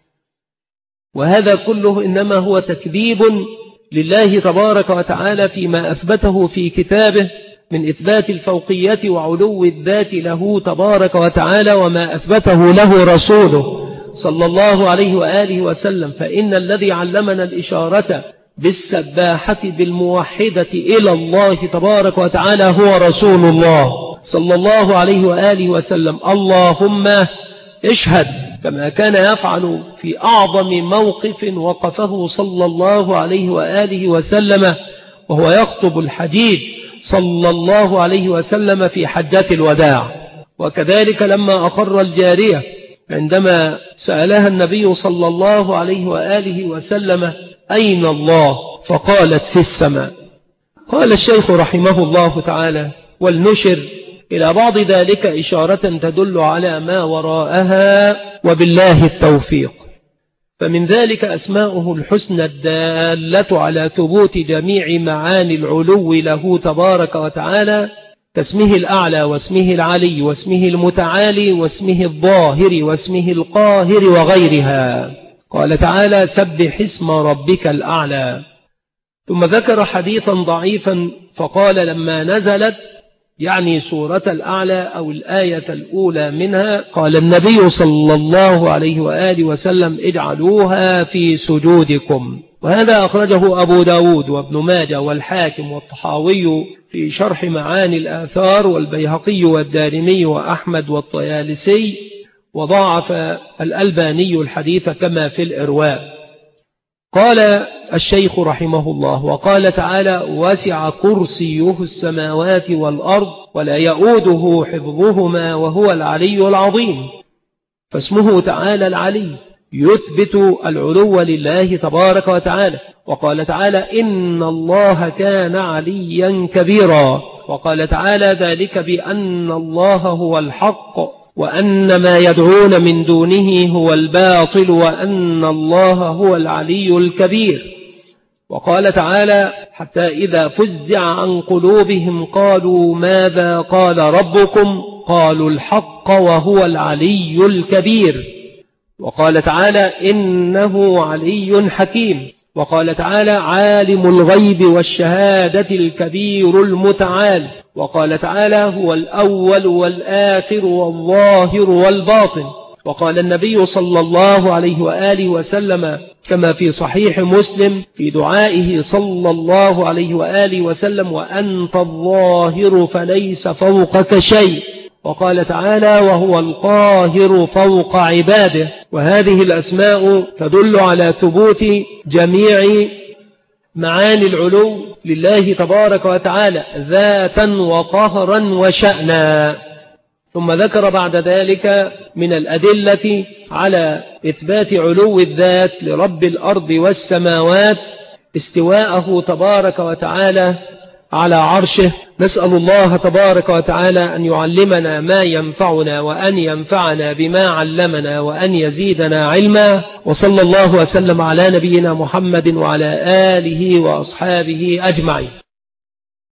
وهذا كله إنما هو تكذيب لله تبارك وتعالى فيما أثبته في كتابه من إثبات الفوقية وعلو الذات له تبارك وتعالى، وما أثبته له رسوله صلى الله عليه وآله وسلم. فإن الذي علمنا الإشارة بالسباحة بالموحدة إلى الله تبارك وتعالى هو رسول الله صلى الله عليه وآله وسلم. اللهم اشهد، كما كان يفعل في أعظم موقف وقفه صلى الله عليه وآله وسلم وهو يخطب الحجيج صلى الله عليه وسلم في حجة الوداع. وكذلك لما أقر الجارية عندما سألها النبي صلى الله عليه وآله وسلم: أين الله؟ فقالت: في السماء. قال الشيخ رحمه الله تعالى: ولنشر إلى بعض ذلك إشارة تدل على ما وراءها، وبالله التوفيق. فمن ذلك أسماؤه الحسنى الدالة على ثبوت جميع معاني العلو له تبارك وتعالى، كاسمه الأعلى واسمه العلي واسمه المتعالي واسمه الظاهر واسمه القاهر وغيرها. قال تعالى: سبح اسم ربك الأعلى. ثم ذكر حديثا ضعيفا فقال لما نزلت، يعني سورة الأعلى أو الآية الأولى منها، قال النبي صلى الله عليه وآله وسلم: اجعلوها في سجودكم. وهذا أخرجه أبو داود وابن ماجه والحاكم والطحاوي في شرح معاني الآثار، والبيهقي والدارمي وأحمد والطيالسي، وضاعف الألباني الحديث كما في الإرواء. قال الشيخ رحمه الله: وقال تعالى: وسع كرسيه السماوات والأرض ولا يؤوده حفظهما وهو العلي العظيم. فاسمه تعالى العلي يثبت العلو لله تبارك وتعالى. وقال تعالى: إن الله كان عليا كبيرا. وقال تعالى: ذلك بأن الله هو الحق وأن ما يدعون من دونه هو الباطل وأن الله هو العلي الكبير. وقال تعالى: حتى إذا فزع عن قلوبهم قالوا ماذا قال ربكم؟ قالوا الحق وهو العلي الكبير. وقال تعالى: إنه علي حكيم. وقال تعالى: عالم الغيب والشهادة الكبير المتعال. وقال تعالى: هو الأول والآخر والظاهر والباطن. وقال النبي صلى الله عليه وآله وسلم كما في صحيح مسلم في دعائه صلى الله عليه وآله وسلم: وأنت الظاهر فليس فوقك شيء. وقال تعالى: وهو القاهر فوق عباده. وهذه الأسماء تدل على ثبوت جميع معاني العلو لله تبارك وتعالى ذاتا وقهرا وشأنا. ثم ذكر بعد ذلك من الأدلة على إثبات علو الذات لرب الأرض والسماوات استواءه تبارك وتعالى على عرشه. نسأل الله تبارك وتعالى أن يعلمنا ما ينفعنا وأن ينفعنا بما علمنا وأن يزيدنا علما. وصلى الله وسلم على نبينا محمد وعلى آله وأصحابه أجمعين.